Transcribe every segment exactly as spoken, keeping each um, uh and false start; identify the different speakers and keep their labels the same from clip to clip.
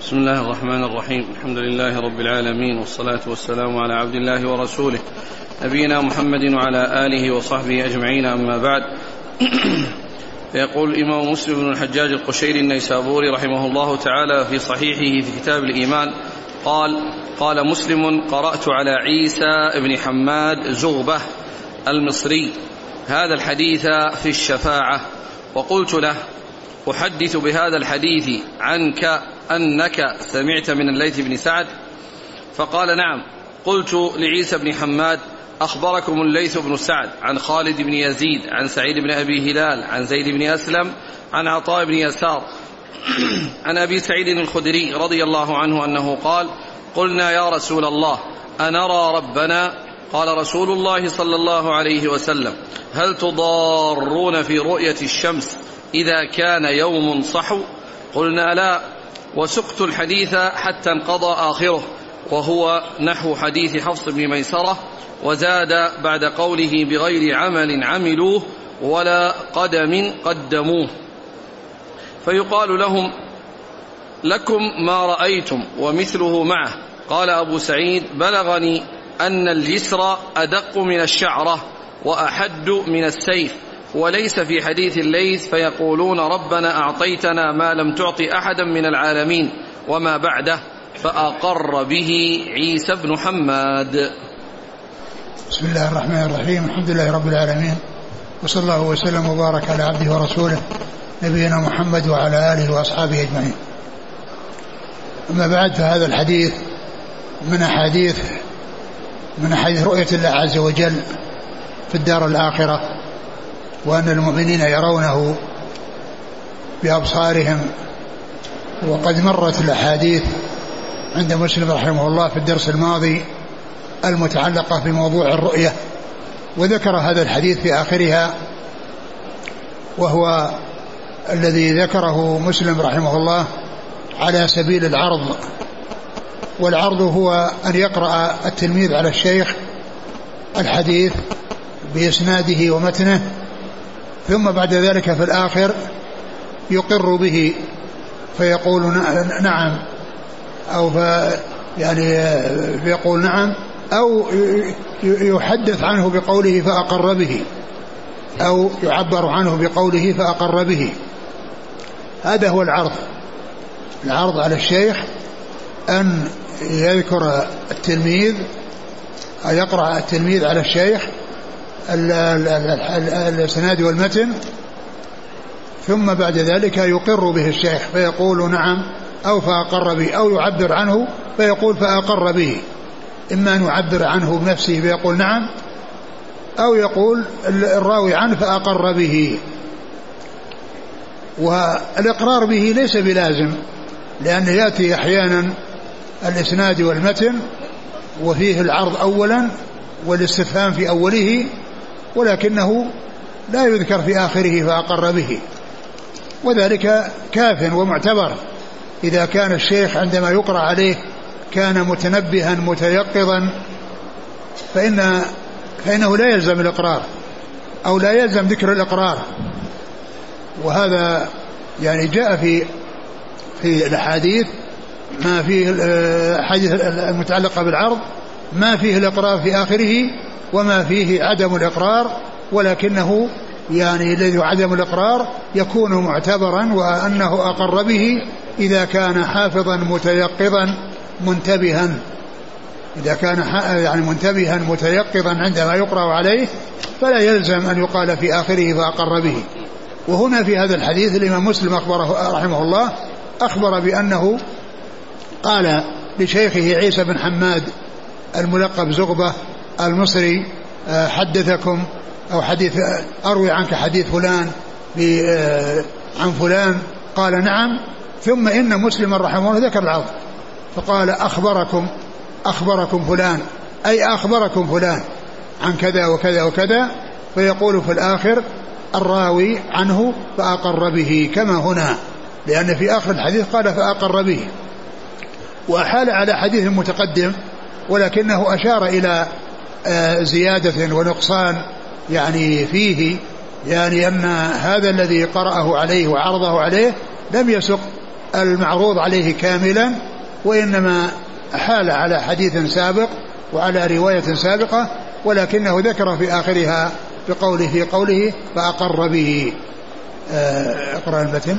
Speaker 1: بسم الله الرحمن الرحيم. الحمد لله رب العالمين، والصلاة والسلام على عبد الله ورسوله نبينا محمد وعلى آله وصحبه أجمعين، أما بعد. فيقول الإمام مسلم بن الحجاج القشيري النيسابوري رحمه الله تعالى في صحيحه في كتاب الإيمان قال: قال مسلم: قرأت على عيسى بن حماد زغبة المصري هذا الحديث في الشفاعة، وقلت له: أحدث بهذا الحديث عنك أنك سمعت من الليث بن سعد؟ فقال: نعم. قلت لعيسى بن حماد: أخبركم الليث بن سعد عن خالد بن يزيد عن سعيد بن أبي هلال عن زيد بن أسلم عن عطاء بن يسار عن أبي سعيد الخدري رضي الله عنه أنه قال: قلنا يا رسول الله أنرى ربنا؟ قال رسول الله صلى الله عليه وسلم: هل تضارون في رؤية الشمس إذا كان يوم صحو؟ قلنا لا. وسقت الحديث حتى انقضى آخره، وهو نحو حديث حفص بن ميسرة، وزاد بعد قوله: بغير عمل عملوه ولا قدم قدموه. فيقال لهم: لكم ما رأيتم ومثله معه. قال أبو سعيد: بلغني أن الجسر أدق من الشعرة وأحد من السيف، وليس في حديث الليث فيقولون ربنا أعطيتنا ما لم تعط أحدا من العالمين وما بعده، فأقر به عيسى بن حماد.
Speaker 2: بسم الله الرحمن الرحيم. الحمد لله رب العالمين، وصلى الله وسلم وبارك على عبده ورسوله نبينا محمد وعلى آله وأصحابه أجمعين. أما بعد، فهذا الحديث من أحاديث من أحاديث رؤية الله عز وجل في الدار الآخرة، وأن المؤمنين يرونه بأبصارهم. وقد مرت الأحاديث عند مسلم رحمه الله في الدرس الماضي المتعلقة بموضوع الرؤية، وذكر هذا الحديث في آخرها، وهو الذي ذكره مسلم رحمه الله على سبيل العرض. والعرض هو أن يقرأ التلميذ على الشيخ الحديث بإسناده ومتنه، ثم بعد ذلك في الآخر يقر به فيقول نعم، أو يعني فيقول نعم، أو يحدث عنه بقوله فأقر به، أو يعبر عنه بقوله فأقر به. هذا هو العرض. العرض على الشيخ أن يذكر التلميذ، أو يقرأ التلميذ على الشيخ الاسناد والمتن، ثم بعد ذلك يقر به الشيخ فيقول نعم، أو فأقر به، أو يعبر عنه فيقول فأقر به. إما أن يعبر عنه بنفسه فيقول نعم، أو يقول الراوي عنه فأقر به. والإقرار به ليس بلازم، لأنه يأتي أحيانا الإسناد والمتن وفيه العرض أولا والاستفهام في أوله، ولكنه لا يذكر في آخره فأقر به، وذلك كاف ومعتبر إذا كان الشيخ عندما يقرأ عليه كان متنبها متيقظا، فإن فإنه لا يلزم الإقرار، أو لا يلزم ذكر الإقرار. وهذا يعني جاء في في الحديث ما فيه الحديث المتعلقة بالعرض، ما فيه الإقرار في آخره، وما فيه عدم الإقرار، ولكنه يعني الذي عدم الإقرار يكون معتبرا، وأنه أقر به إذا كان حافظا متيقظا منتبها، إذا كان يعني منتبها متيقظا عندما يقرأ عليه، فلا يلزم أن يقال في آخره فأقر به. وهنا في هذا الحديث الإمام مسلم أخبره رحمه الله أخبر بأنه قال لشيخه عيسى بن حماد الملقب زغبة المصري: حدثكم أو حديث أروي عنك حديث فلان عن فلان؟ قال نعم. ثم إن مسلم رحمه الله ذكر العرض فقال: أخبركم أخبركم فلان، أي أخبركم فلان عن كذا وكذا وكذا، فيقول في الآخر الراوي عنه فأقر به، كما هنا، لأن في آخر الحديث قال فأقر به، وأحال على حديث متقدم، ولكنه أشار إلى زيادة ونقصان يعني فيه، يعني أن هذا الذي قرأه عليه وعرضه عليه لم يسق المعروض عليه كاملا، وإنما حال على حديث سابق وعلى رواية سابقة، ولكنه ذكر في آخرها بقوله في قوله فأقر به. اقرأ المتن.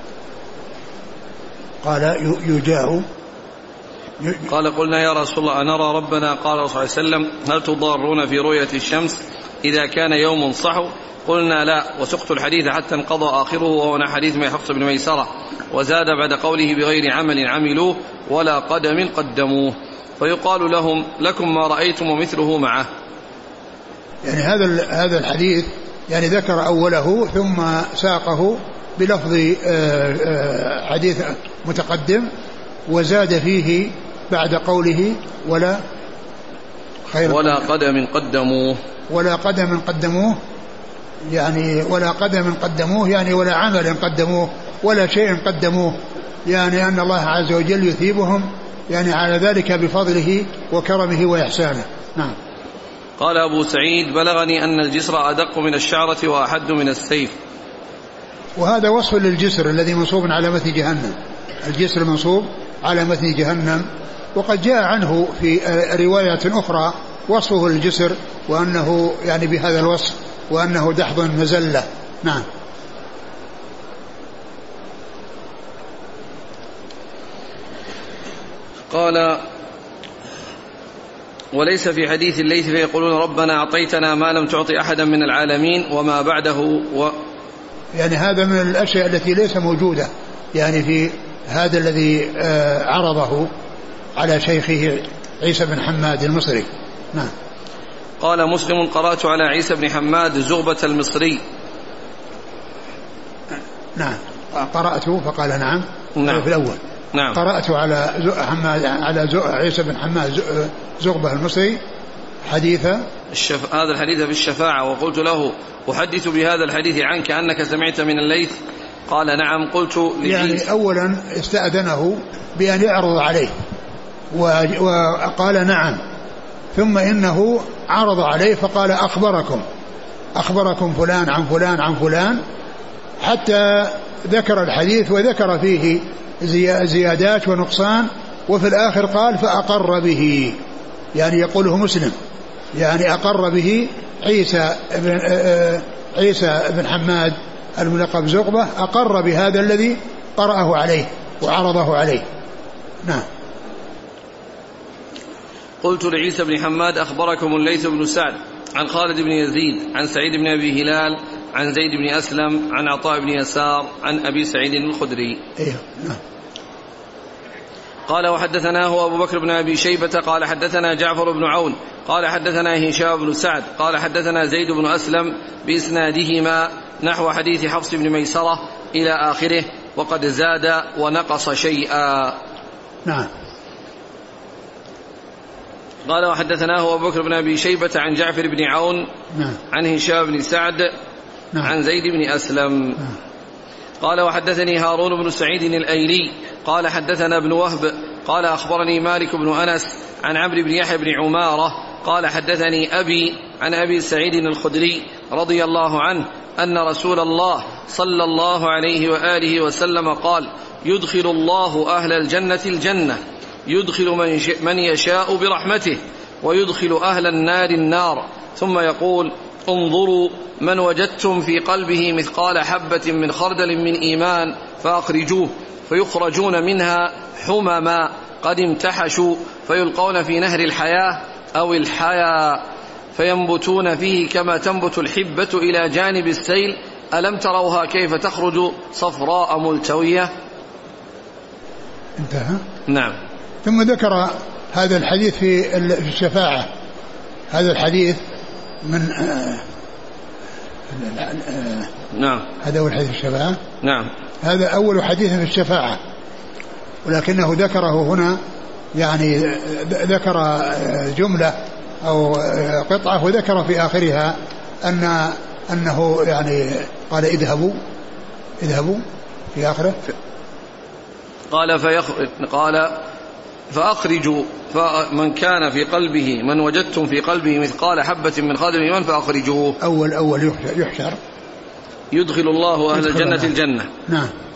Speaker 2: قال يجاء
Speaker 1: قال قلنا يا رسول الله أنرى ربنا؟ قال صلى الله عليه وسلم هل تضارون في رؤية الشمس إذا كان يوم صحو؟ قلنا لا، وسقت الحديث حتى انقضى آخره، وهو حديث ما حفص بن ميسرة، وزاد بعد قوله بغير عمل عملوه ولا قدم قدموه، فيقال لهم لكم ما رأيتم ومثله معه.
Speaker 2: يعني هذا هذا الحديث يعني ذكر أوله ثم ساقه بلفظ حديث متقدم، وزاد فيه بعد قوله ولا خير
Speaker 1: ولا قدم قدموه
Speaker 2: ولا قدم قدموه يعني ولا قدم قدموه يعني ولا عمل قدموه ولا شيء قدموه، يعني أن الله عز وجل يثيبهم يعني على ذلك بفضله وكرمه وإحسانه. نعم.
Speaker 1: قال أبو سعيد بلغني أن الجسر أدق من الشعرة وأحد من السيف.
Speaker 2: وهذا وصف للجسر الذي منصوب على متن جهنم، الجسر منصوب على متن جهنم، وقد جاء عنه في رواية أخرى وصفه للجسر وأنه يعني بهذا الوصف وأنه دحض مزلة. نعم.
Speaker 1: قال وليس في حديث الليث فيقولون ربنا أعطيتنا ما لم تعطي أحدا من العالمين وما بعده و
Speaker 2: يعني هذا من الأشياء التي ليس موجودة يعني في هذا الذي عرضه على شيخه عيسى بن حماد المصري. نعم.
Speaker 1: قال مسلم قرأت على عيسى بن حماد زغبة المصري.
Speaker 2: نعم. قرأت فقال نعم.
Speaker 1: نعم.
Speaker 2: في الأول
Speaker 1: نعم.
Speaker 2: قرأت على حماد على عيسى بن حماد زغبة المصري حديث
Speaker 1: الشف... هذا الحديث في الشفاعة، وقلت له أحدث بهذا الحديث عنك أنك سمعت من الليث؟ قال نعم. قلت لجيس
Speaker 2: يعني أولا استأذنه بأن يعرض عليه وقال نعم، ثم إنه عرض عليه فقال أخبركم أخبركم فلان عن فلان عن فلان، حتى ذكر الحديث وذكر فيه زيادات ونقصان، وفي الآخر قال فأقر به، يعني يقوله مسلم، يعني أقر به عيسى بن عيسى بن حماد الملقب زغبة، أقر بهذا الذي قرأه عليه وعرضه عليه. نعم.
Speaker 1: قلت لعيسى بن حماد أخبركم الليث بن سعد عن خالد بن يزيد عن سعيد بن أبي هلال عن زيد بن أسلم عن عطاء بن يسار عن أبي سعيد الخدري.
Speaker 2: إيه. نعم.
Speaker 1: قال وحدثناه أبو بكر بن أبي شيبة قال حدثنا جعفر بن عون قال حدثنا هشام بن سعد قال حدثنا زيد بن أسلم بإسنادهما نحو حديث حفص بن ميسرة إلى آخره، وقد زاد ونقص شيئا.
Speaker 2: نعم.
Speaker 1: قال وحدثناه أبو بكر بن أبي شيبة عن جعفر بن عون
Speaker 2: نعم.
Speaker 1: عن هشام بن سعد
Speaker 2: نعم.
Speaker 1: عن زيد بن أسلم.
Speaker 2: نعم.
Speaker 1: قال وحدثني هارون بن سعيد الأيلي قال حدثنا ابن وهب قال أخبرني مالك بن أنس عن عمرو بن يحيى بن عمارة قال حدثني أبي عن أبي سعيد الخدري رضي الله عنه أن رسول الله صلى الله عليه وآله وسلم قال يدخل الله أهل الجنة الجنة، يدخل من يشاء برحمته، ويدخل أهل النار النار، ثم يقول انظروا من وجدتم في قلبه مثقال حبة من خردل من إيمان فأخرجوه، فيخرجون منها حمما قد امتحشوا فيلقون في نهر الحياة أو الحياة فينبتون فيه كما تنبت الحبة إلى جانب السيل، ألم تروها كيف تخرج صفراء ملتوية؟
Speaker 2: انتهى.
Speaker 1: نعم.
Speaker 2: ثم ذكر هذا الحديث في الشفاعة، هذا الحديث من آه آه
Speaker 1: نعم.
Speaker 2: هذا أول حديث في الشفاعة.
Speaker 1: نعم.
Speaker 2: هذا أول حديث في الشفاعة، ولكنه ذكره هنا يعني ذكر جملة أو قطعة وذكر في آخرها أن أنه يعني قال اذهبوا اذهبوا في آخره
Speaker 1: قال فيخ... قال فأخرجوا من كان في قلبه من وجدتم في قلبه مثقال حبة من خردل من إيمان فأخرجوه.
Speaker 2: أول أول يحشر, يحشر.
Speaker 1: يدخل الله أهل الجنة الجنة.
Speaker 2: نعم.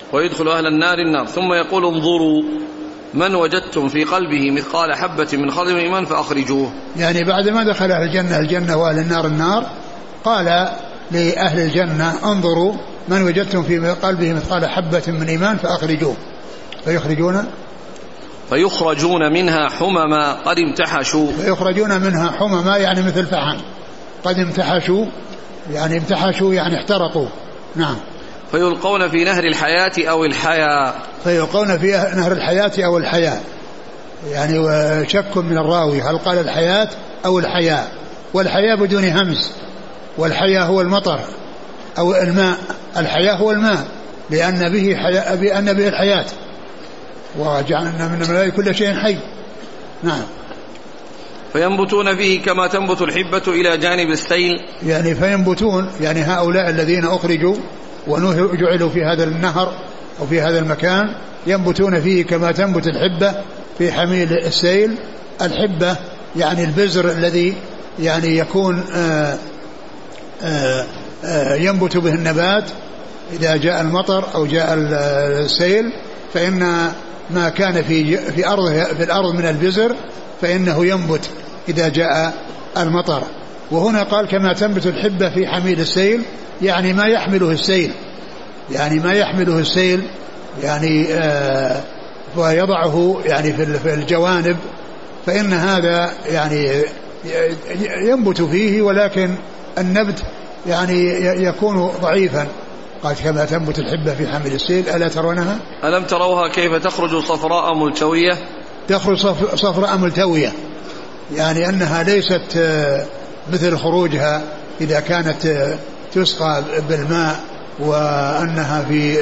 Speaker 1: ويدخل أهل النار النار، ثم يقول انظروا من وجدتم في قلبه مثقال حبة من خردل من إيمان فأخرجوه.
Speaker 2: يعني بعد ما دخل أهل الجنة الجنة وأهل النار النار، قال لأهل الجنة انظروا من وجدتم في قلبه مثقال حبة من إيمان فأخرجوه، فيخرجون
Speaker 1: فيخرجون منها حمما قد امتحشوا.
Speaker 2: فيخرجون منها حمما يعني مثل فحم، قد امتحشوا يعني امتحشوا يعني احترقوا. نعم.
Speaker 1: فيلقون في نهر الحياة أو الحياة.
Speaker 2: فيلقون في نهر الحياة أو الحياة، يعني شك من الراوي هل قال الحياة أو الحياة، والحياة بدون همز، والحياة هو المطر أو الماء، الحياة هو الماء لأن به حياة، بأن به الحياة، وجعلنا من الملائكة كل شيء حي. نعم.
Speaker 1: فينبتون فيه كما تنبت الحبة إلى جانب السيل.
Speaker 2: يعني فينبتون يعني هؤلاء الذين أخرجوا وجعلوا في هذا النهر أو في هذا المكان ينبتون فيه كما تنبت الحبة في حميل السيل. الحبة يعني البذر الذي يعني يكون آآ آآ آآ ينبت به النبات إذا جاء المطر أو جاء السيل، فإن ما كان في في أرض في الأرض من البذر فإنه ينبت إذا جاء المطر. وهنا قال كما تنبت الحبة في حميل السيل، يعني ما يحمله السيل، يعني ما يحمله السيل يعني آه ويضعه يعني في الجوانب، فإن هذا يعني ينبت فيه، ولكن النبت يعني يكون ضعيفا. قال كما تنبت الحبة في حميل السيل ألا ترونها؟
Speaker 1: ألم تروها كيف تخرج صفراء ملتوية؟
Speaker 2: تخرج صفراء ملتوية، يعني أنها ليست مثل خروجها إذا كانت تسقى بالماء وأنها في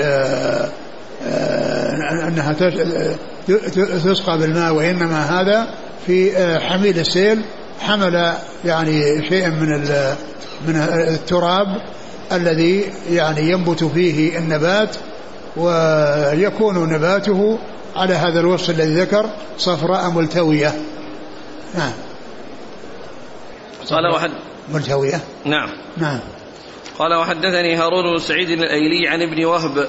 Speaker 2: أنها تسقى بالماء، وإنما هذا في حميل السيل حمل يعني شيء من من التراب الذي يعني ينبت فيه النبات، ويكون نباته على هذا الوصف الذي ذكر صفراء ملتوية. نعم.
Speaker 1: قال واحد
Speaker 2: ملتوية.
Speaker 1: نعم.
Speaker 2: نعم.
Speaker 1: قال وحدثني هارون بن سعيد الأيلي عن ابن وهب.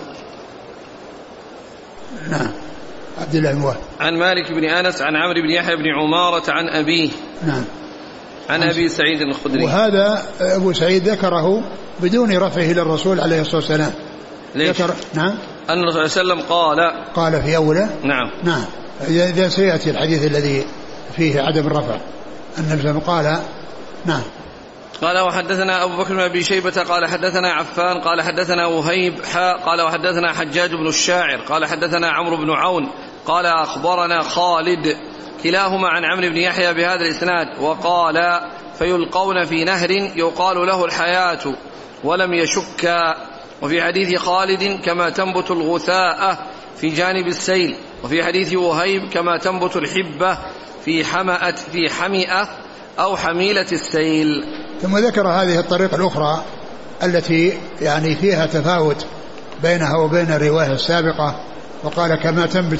Speaker 2: نعم. عبد الله بن وهب.
Speaker 1: عن مالك بن أنس عن عمرو بن يحيى بن عمارة عن أبيه.
Speaker 2: نعم.
Speaker 1: عن أبي سعيد الخدري.
Speaker 2: وهذا أبو سعيد ذكره بدون رفعه إلى الرسول عليه الصلاة والسلام.
Speaker 1: ذكر
Speaker 2: نعم
Speaker 1: أن الرسول صلى الله عليه وسلم قال
Speaker 2: قال في أوله.
Speaker 1: نعم.
Speaker 2: نعم. إذا سيأتي الحديث الذي فيه عدم الرفع. النبي صلى الله عليه وسلم قال. نعم.
Speaker 1: قال وحدثنا أبو بكر بن أبي شيبة قال حدثنا عفان قال حدثنا وهيب حاء قال وحدثنا حجاج بن الشاعر قال حدثنا عمرو بن عون قال أخبرنا خالد كلاهما عن عمرو بن يحيى بهذا الإسناد. وقال فيلقون في نهر يقال له الحياة ولم يشك. وفي حديث خالد كما تنبت الغثاء في جانب السيل. وفي حديث وهيب كما تنبت الحبة في حمأة في حمئة أو حميلة السيل.
Speaker 2: ثم ذكر هذه الطريقة الأخرى التي يعني فيها تفاوت بينها وبين الرواية السابقة، وقال كما تنبت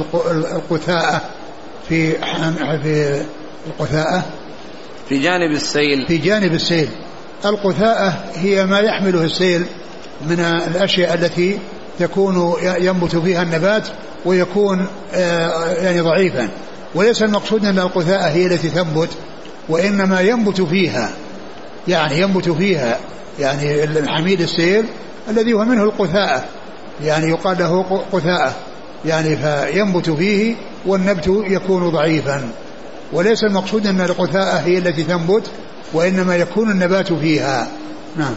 Speaker 2: القثاءة في في القثاءة
Speaker 1: في جانب السيل.
Speaker 2: في جانب السيل. القثاءة هي ما يحمله السيل من الأشياء التي تكون ينبت فيها النبات ويكون يعني ضعيفا، وليس المقصود أن القثاءة هي التي تنبت، وإنما ينبت فيها يعني ينبت فيها يعني الحميد السيل الذي هو منه القثاءة، يعني يقال له قثاءة يعني فينبت فيه والنبت يكون ضعيفا، وليس المقصود أن القثاءة هي التي تنبت، وإنما يكون النبات فيها. نعم.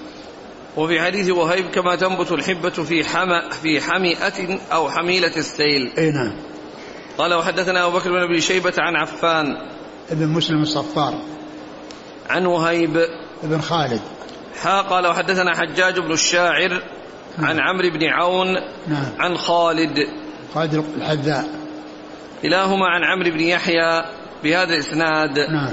Speaker 1: وفي حديث وهيب كما تنبت الحبة في حمأ في حمئة أو حميلة السيل.
Speaker 2: أي نعم.
Speaker 1: قال وحدثنا أبو بكر بن أبي شيبة عن عفان
Speaker 2: ابن مسلم الصفار
Speaker 1: عن وهيب
Speaker 2: ابن خالد
Speaker 1: حا قال وحدثنا حجاج بن الشاعر نعم. عن عمرو بن عون
Speaker 2: نعم.
Speaker 1: عن خالد
Speaker 2: خالد الحذاء
Speaker 1: كلاهما عن عمرو بن يحيى بهذا الإسناد.
Speaker 2: نعم.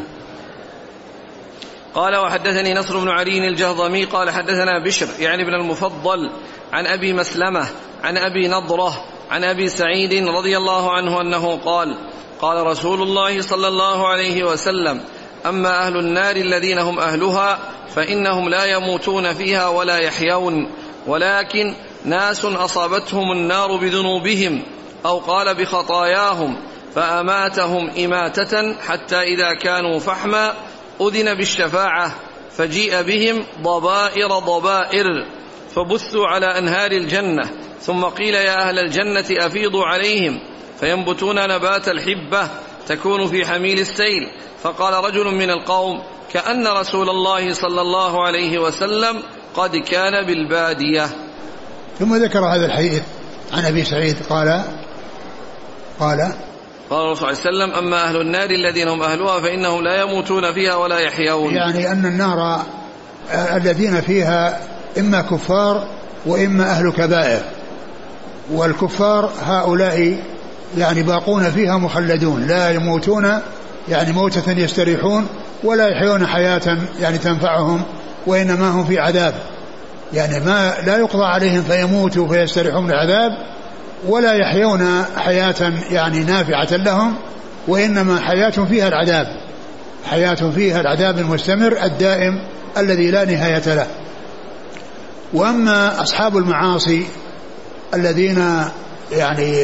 Speaker 1: قال وحدثني نصر بن علي الجهضمي قال حدثنا بشر يعني ابن المفضل عن أبي مسلمة عن أبي نضرة عن أبي سعيد رضي الله عنه أنه قال قال رسول الله صلى الله عليه وسلم أما أهل النار الذين هم أهلها فإنهم لا يموتون فيها ولا يحيون، ولكن ناس أصابتهم النار بذنوبهم أو قال بخطاياهم فأماتهم إماتة حتى إذا كانوا فحما أذن بالشفاعة فجيء بهم ضبائر ضبائر فبثوا على أنهار الجنة ثم قيل يا أهل الجنة أفيضوا عليهم فينبتون نبات الحبة تكون في حميل السيل. فقال رجل من القوم كأن رسول الله صلى الله عليه وسلم قد كان بالبادية.
Speaker 2: ثم ذكر هذا الحديث عن أبي سعيد قال قال
Speaker 1: قال الرسول صلى الله عليه وسلم أما أهل النار الذين هم أهلها فإنهم لا يموتون فيها ولا يحيون.
Speaker 2: يعني أن النار الذين فيها إما كفار وإما أهل كبائر، والكفار هؤلاء يعني باقون فيها مخلدون لا يموتون يعني موتة يستريحون ولا يحيون حياة يعني تنفعهم، وإنما هم في عذاب، يعني ما لا يقضى عليهم فيموتوا فيستريحون من العذاب ولا يحيون حياة يعني نافعة لهم، وإنما حياة فيها العذاب، حياة فيها العذاب المستمر الدائم الذي لا نهاية له. وأما أصحاب المعاصي الذين يعني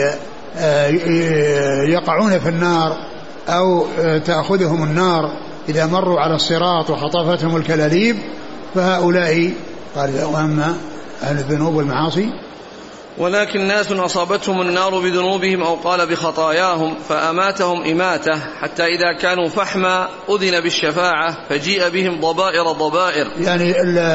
Speaker 2: يقعون في النار أو تأخذهم النار إذا مروا على الصراط وخطفتهم الكلاليب فهؤلاء قال وأما أهل الذنوب والمعاصي
Speaker 1: ولكن ناس أصابتهم النار بذنوبهم أو قال بخطاياهم فأماتهم إماتة حتى إذا كانوا فحما أذن بالشفاعة فجيء بهم ضبائر ضبائر.
Speaker 2: يعني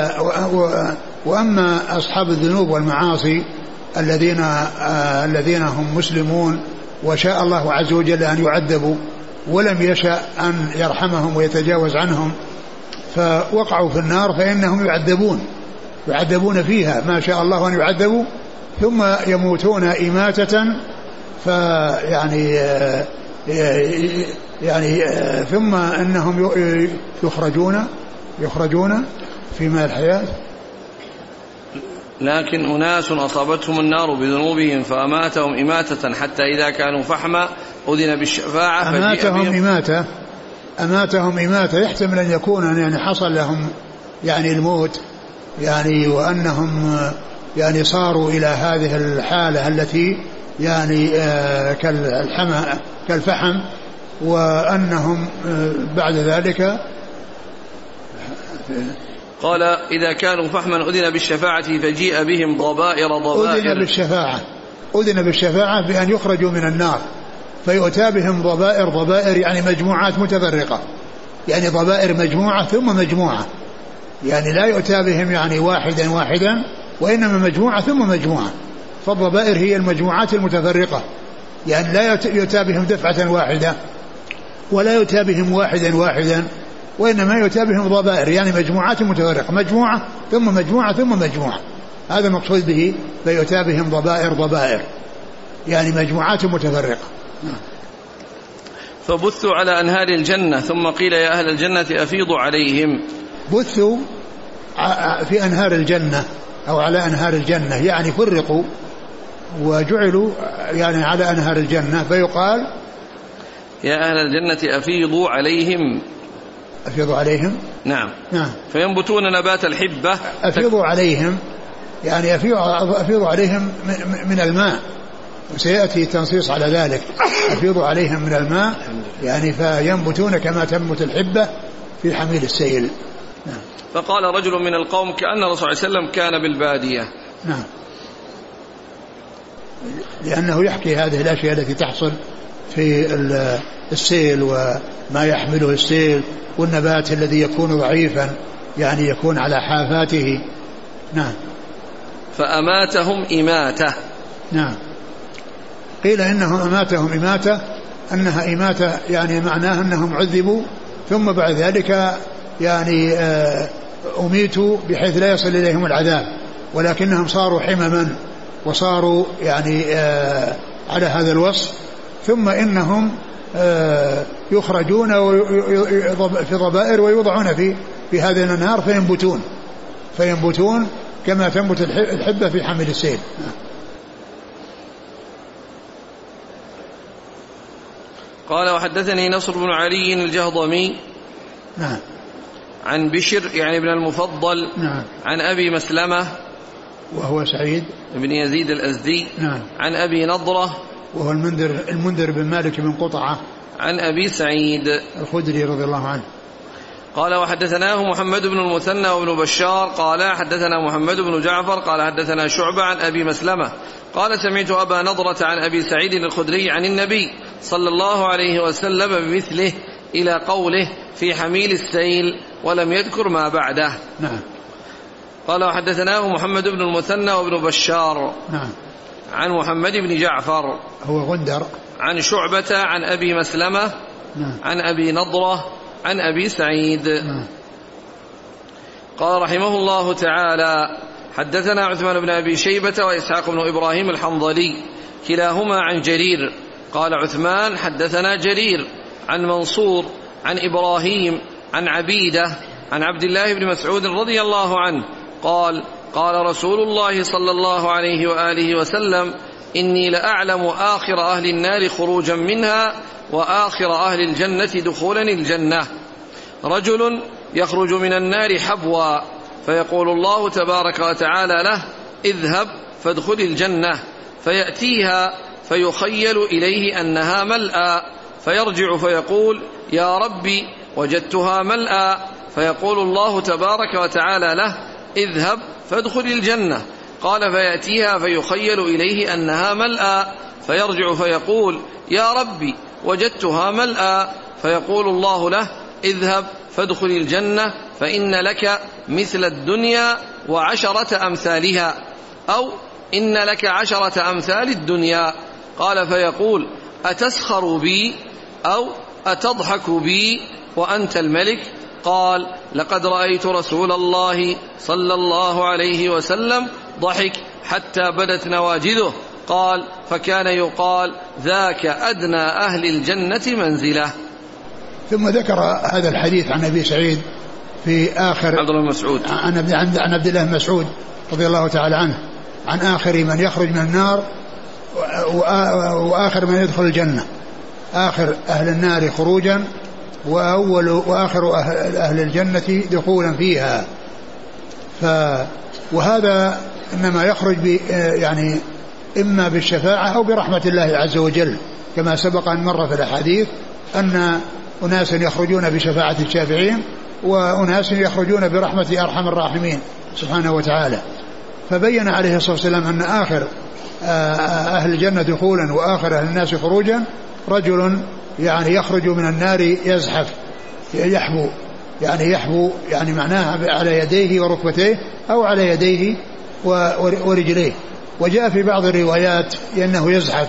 Speaker 2: وأما أصحاب الذنوب والمعاصي الذين آه الذين هم مسلمون وشاء الله عز وجل أن يعذبوا ولم يشأ أن يرحمهم ويتجاوز عنهم فوقعوا في النار فإنهم يعذبون يعذبون فيها ما شاء الله أن يعذبوا ثم يموتون إماتة فيعني يعني ثم أنهم يخرجون يخرجون في ماء الحياة.
Speaker 1: لكن أناس أصابتهم النار بذنوبهم فأماتهم إماتة حتى إذا كانوا فحما أذن بالشفاعة
Speaker 2: أماتهم إماتة أماتهم إماتة يحتمل أن يكون يعني حصل لهم يعني الموت يعني وأنهم يعني صاروا إلى هذه الحالة التي يعني كالحمى كالفحم وأنهم بعد ذلك
Speaker 1: قال إذا كانوا فحما أذن بالشفاعة فجيء بهم ضبائر ضبائر.
Speaker 2: أذن بالشفاعة أذن بالشفاعة بأن يخرجوا من النار فيؤتى بهم ضبائر ضبائر يعني مجموعات متفرقة يعني ضبائر مجموعة ثم مجموعة يعني لا يؤتى بهم يعني واحدا واحدا وإنما مجموعة ثم مجموعة. فالضبائر هي المجموعات المتفرقة يعني لا يؤتى بهم دفعة واحدة ولا يؤتى بهم واحدا واحدا وإنما يؤتى بهم ضبائر يعني مجموعات متفرقة مجموعة ثم مجموعة ثم مجموعة هذا المقصود به فيؤتى بهم ضبائر ضبائر يعني مجموعات متفرقة.
Speaker 1: فبثوا على أنهار الجنة ثم قيل يا أهل الجنة أفيضوا عليهم.
Speaker 2: بثوا في أنهار الجنة أو على أنهار الجنة يعني فرقوا وجعلوا يعني على أنهار الجنة فيقال
Speaker 1: يا أهل الجنة أفيضوا عليهم.
Speaker 2: أفيضوا عليهم
Speaker 1: نعم.
Speaker 2: نعم
Speaker 1: فينبتون نبات الحبة.
Speaker 2: أفيضوا عليهم يعني أفيضوا عليهم من الماء وسيأتي تنصيص على ذلك. أفيضوا عليهم من الماء يعني فينبتون كما تنبت الحبة في حميل السيل. نعم.
Speaker 1: فقال رجل من القوم كأن الرسول صلى الله عليه وسلم كان بالبادية.
Speaker 2: نعم لأنه يحكي هذه الأشياء التي تحصل في السيل وما يحمله السيل والنبات الذي يكون ضعيفا يعني يكون على حافاته. نعم.
Speaker 1: فأماتهم إماتة.
Speaker 2: نعم قيل إنه أماتهم إماتة أنها إماتة يعني معناها أنهم عذبوا ثم بعد ذلك يعني أميتوا بحيث لا يصل إليهم العذاب ولكنهم صاروا حمما وصاروا يعني على هذا الوصف ثم إنهم يخرجون في ضبائر ويوضعون في في هذه الأنهار فينبتون فينبتون كما تنبت الحبة في حمل السيل.
Speaker 1: قال وحدثني نصر بن علي الجهضمي
Speaker 2: نعم
Speaker 1: عن بشر يعني ابن المفضل
Speaker 2: نعم
Speaker 1: عن أبي مسلمة
Speaker 2: وهو سعيد
Speaker 1: بن يزيد الأزدي.
Speaker 2: نعم.
Speaker 1: عن أبي نضرة
Speaker 2: وهو المنذر المنذر بن مالك بن قطعة.
Speaker 1: عن أبي سعيد
Speaker 2: الخدري رضي الله عنه.
Speaker 1: قال وحدثناه محمد بن المثنى وابن بشار قال حدثنا محمد بن جعفر قال حدثنا شعبة عن أبي مسلمة قال سمعت أبا نضرة عن أبي سعيد الخدري عن النبي صلى الله عليه وسلم بمثله إلى قوله في حميل السيل ولم يذكر ما بعده.
Speaker 2: نعم.
Speaker 1: قال وحدثناه محمد بن المثنى وابن بشار.
Speaker 2: نعم.
Speaker 1: عن محمد بن جعفر
Speaker 2: هو غندر.
Speaker 1: عن شعبة عن أبي مسلمة.
Speaker 2: نعم.
Speaker 1: عن أبي نضرة عن أبي سعيد.
Speaker 2: نعم.
Speaker 1: قال رحمه الله تعالى حدثنا عثمان بن أبي شيبة وإسحاق بن إبراهيم الحنظلي كلاهما عن جرير. قال عثمان حدثنا جرير عن منصور عن إبراهيم عن عبيدة عن عبد الله بن مسعود رضي الله عنه قال قال رسول الله صلى الله عليه وآله وسلم إني لأعلم آخر أهل النار خروجا منها وآخر أهل الجنة دخولا الجنة. رجل يخرج من النار حبوا فيقول الله تبارك وتعالى له اذهب فادخل الجنة فيأتيها فيخيل إليه أنها ملأى فيرجع فيقول يا ربي وجدتها ملأى فيقول الله تبارك وتعالى له اذهب فادخل الجنة. قال فيأتيها فيخيل إليه أنها ملأى فيرجع فيقول يا ربي وجدتها ملأى فيقول الله له اذهب فادخل الجنة فإن لك مثل الدنيا وعشرة أمثالها أو إن لك عشرة أمثال الدنيا. قال فيقول أتسخر بي أو أتضحك بي وأنت الملك؟ قال لقد رأيت رسول الله صلى الله عليه وسلم ضحك حتى بدت نواجذه. قال فكان يقال ذاك أدنى أهل الجنة منزلة.
Speaker 2: ثم ذكر هذا الحديث عن أبي سعيد في آخر
Speaker 1: عبد الله مسعود
Speaker 2: عن عن عبد الله مسعود رضي الله تعالى عنه عن آخر من يخرج من النار وآخر من يدخل الجنة. آخر أهل النار خروجا وأول وآخر أهل الجنة دخولا فيها. ف وهذا إنما يخرج ب يعني إما بالشفاعة أو برحمة الله عز وجل كما سبق أن مر في الأحاديث أن أناس يخرجون بشفاعة الشافعين وأناس يخرجون برحمة أرحم الراحمين سبحانه وتعالى. فبين عليه الصلاة والسلام أن آخر أهل الجنة دخولا وآخر أهل الناس خروجا رجل يعني يخرج من النار يزحف يحبو يعني يحبو يعني معناها على يديه وركبتيه أو على يديه ورجليه. وجاء في بعض الروايات أنه يزحف،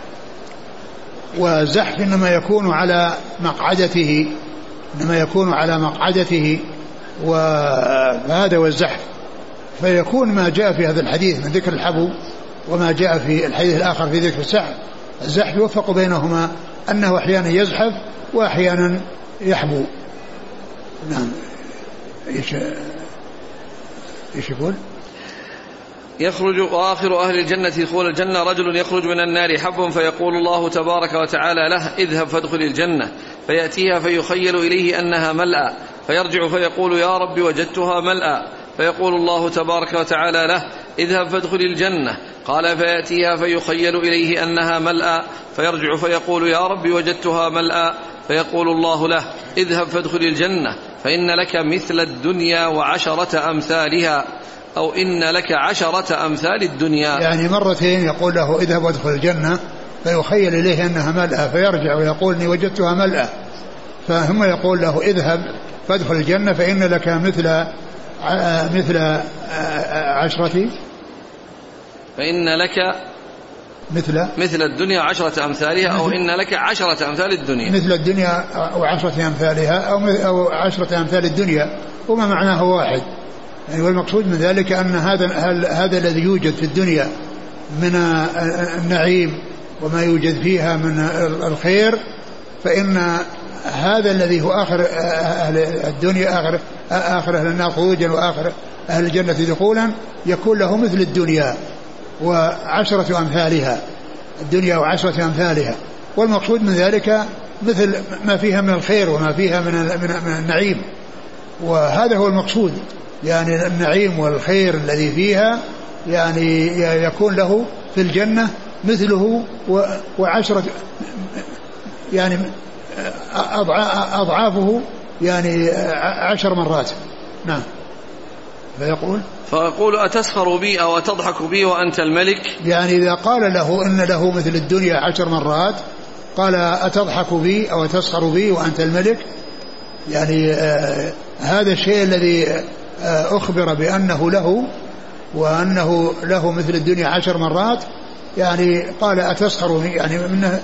Speaker 2: والزحف إنما يكون على مقعدته إنما يكون على مقعدته وهذا هو الزحف. فيكون ما جاء في هذا الحديث من ذكر الحبو وما جاء في الحديث الآخر في ذكر الزحف الزحف يوفق بينهما أنه أحيانا يزحف وأحيانا يحبو. نعم. إيش إيش يقول؟
Speaker 1: يخرج آخر أهل الجنة دخول الجنة رجل يخرج من النار حب فيقول الله تبارك وتعالى له اذهب فادخل الجنة فيأتيها فيخيل إليه أنها ملأى فيرجع فيقول يا رب وجدتها ملأى فيقول الله تبارك وتعالى له اذهب فادخل الجنة. قال فيأتيها فيخيل إليه أنها ملأى فيرجع فيقول يا رب وجدتها ملأى فيقول الله له اذهب فادخل الجنة فإن لك مثل الدنيا وعشرة أمثالها أو إن لك عشرة أمثال الدنيا.
Speaker 2: يعني مرتين يقول له اذهب وادخل الجنة فيخيل إليه أنها ملأى فيرجع ويقول إني وجدتها ملأى فهم يقول له اذهب فادخل الجنة فإن لك مثل مثل عشرة
Speaker 1: فإن لك
Speaker 2: مثل
Speaker 1: مثل الدنيا عشرة أمثالها أو إن لك عشرة أمثال الدنيا
Speaker 2: مثل الدنيا وعشرة أمثالها أو أو عشرة أمثال الدنيا وما معناه واحد. يعني والمقصود من ذلك أن هذا هذا الذي يوجد في الدنيا من النعيم وما يوجد فيها من الخير فإن هذا الذي هو آخر أهل الدنيا آخر آخر أهل النار خروجا وآخر أهل الجنة دخولا يكون له مثل الدنيا وعشرة أمثالها الدنيا وعشرة أمثالها. والمقصود من ذلك مثل ما فيها من الخير وما فيها من من النعيم وهذا هو المقصود يعني النعيم والخير الذي فيها يعني يكون له في الجنة مثله وعشرة يعني أضعافه يعني عشر مرات. نعم. فيقول
Speaker 1: فيقول أتسخر بي أو تضحك بي وأنت الملك؟
Speaker 2: يعني إذا قال له إن له مثل الدنيا عشر مرات قال أتضحك بي أو تسخر بي وأنت الملك، يعني آه هذا الشيء الذي آه أخبر بأنه له وأنه له مثل الدنيا عشر مرات، يعني قال أتسخر بي، يعني منه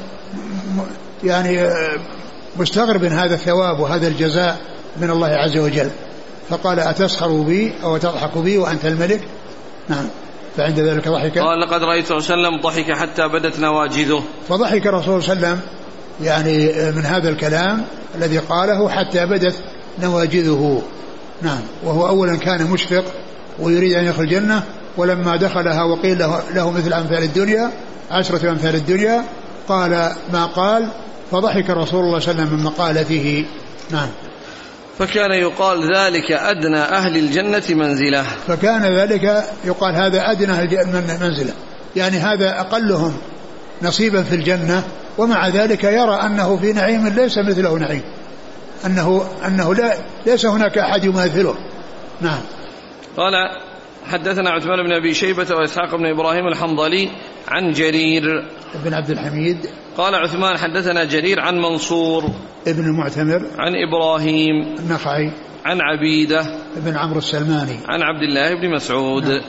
Speaker 2: يعني آه مستغرب من هذا الثواب وهذا الجزاء من الله عز وجل، فقال أتسخر بي أو تضحك بي وأنت الملك. نعم. فعند ذلك ضحك.
Speaker 1: قال لقد رأيت رسول الله عليه وسلم ضحك حتى بدت نواجذه.
Speaker 2: فضحك الرسول صلى الله عليه وسلم يعني من هذا الكلام الذي قاله حتى بدت نواجذه. نعم. وهو أولا كان مشفق ويريد أن يدخل الجنة، ولما دخلها وقيل له, له مثل أمثال الدنيا عشرة أمثال الدنيا قال ما قال، فضحك رسول الله صلى الله عليه وسلم من مقالته. نعم.
Speaker 1: فكان يقال ذلك أدنى أهل الجنة منزلة.
Speaker 2: فكان ذلك يقال هذا أدنى أهل الجنة منزلة، يعني هذا أقلهم نصيبا في الجنة، ومع ذلك يرى أنه في نعيم ليس مثله نعيم، أنه, أنه لا ليس هناك أحد يماثله. نعم.
Speaker 1: قال حدثنا عثمان بن أبي شيبة وإسحاق بن إبراهيم الحنظلي عن جرير
Speaker 2: بن عبد الحميد.
Speaker 1: قال عثمان حدثنا جرير عن منصور
Speaker 2: ابن المعتمر
Speaker 1: عن إبراهيم
Speaker 2: النخعي
Speaker 1: عن عبيدة
Speaker 2: ابن عمرو السلماني
Speaker 1: عن عبد الله بن مسعود. نعم.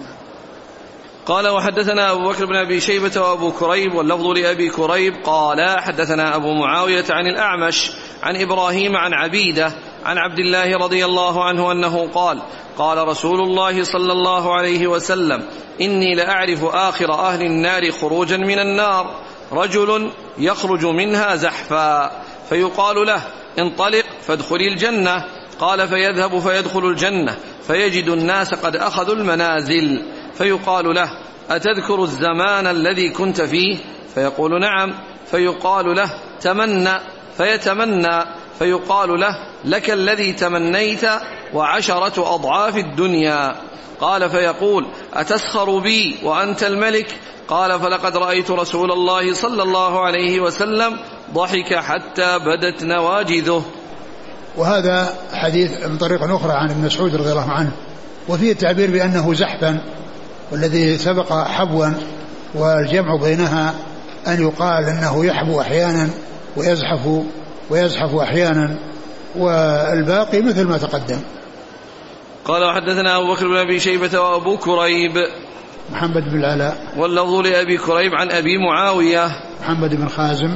Speaker 1: قال وحدثنا أبو بكر بن أبي شيبة وأبو كريب واللفظ لأبي كريب قال حدثنا أبو معاوية عن الأعمش عن إبراهيم عن عبيدة عن عبد الله رضي الله عنه أنه قال قال رسول الله صلى الله عليه وسلم إني لأعرف آخر أهل النار خروجا من النار رجل يخرج منها زحفا فيقال له انطلق فادخل الجنة، قال فيذهب فيدخل الجنة فيجد الناس قد أخذوا المنازل فيقال له أتذكر الزمان الذي كنت فيه؟ فيقول نعم، فيقال له تمنى فيتمنى فيقال له لك الذي تمنيت وعشرة أضعاف الدنيا. قال فيقول أتسخر بي وأنت الملك؟ قال فلقد رأيت رسول الله صلى الله عليه وسلم ضحك حتى بدت نواجذه.
Speaker 2: وهذا حديث من طريق أخرى عن ابن مسعود رضي الله عنه، وفيه التعبير بأنه زحفا، والذي سبق حبوا، والجمع بينها أن يقال أنه يحبو أحيانا ويزحف ويزحف أحيانا، والباقي مثل ما تقدم.
Speaker 1: قال وحدثنا أبو بكر بن أبي شيبة وأبو كريب
Speaker 2: محمد بن العلاء
Speaker 1: واللفظ لأبي كريب عن أبي معاوية
Speaker 2: محمد بن خازم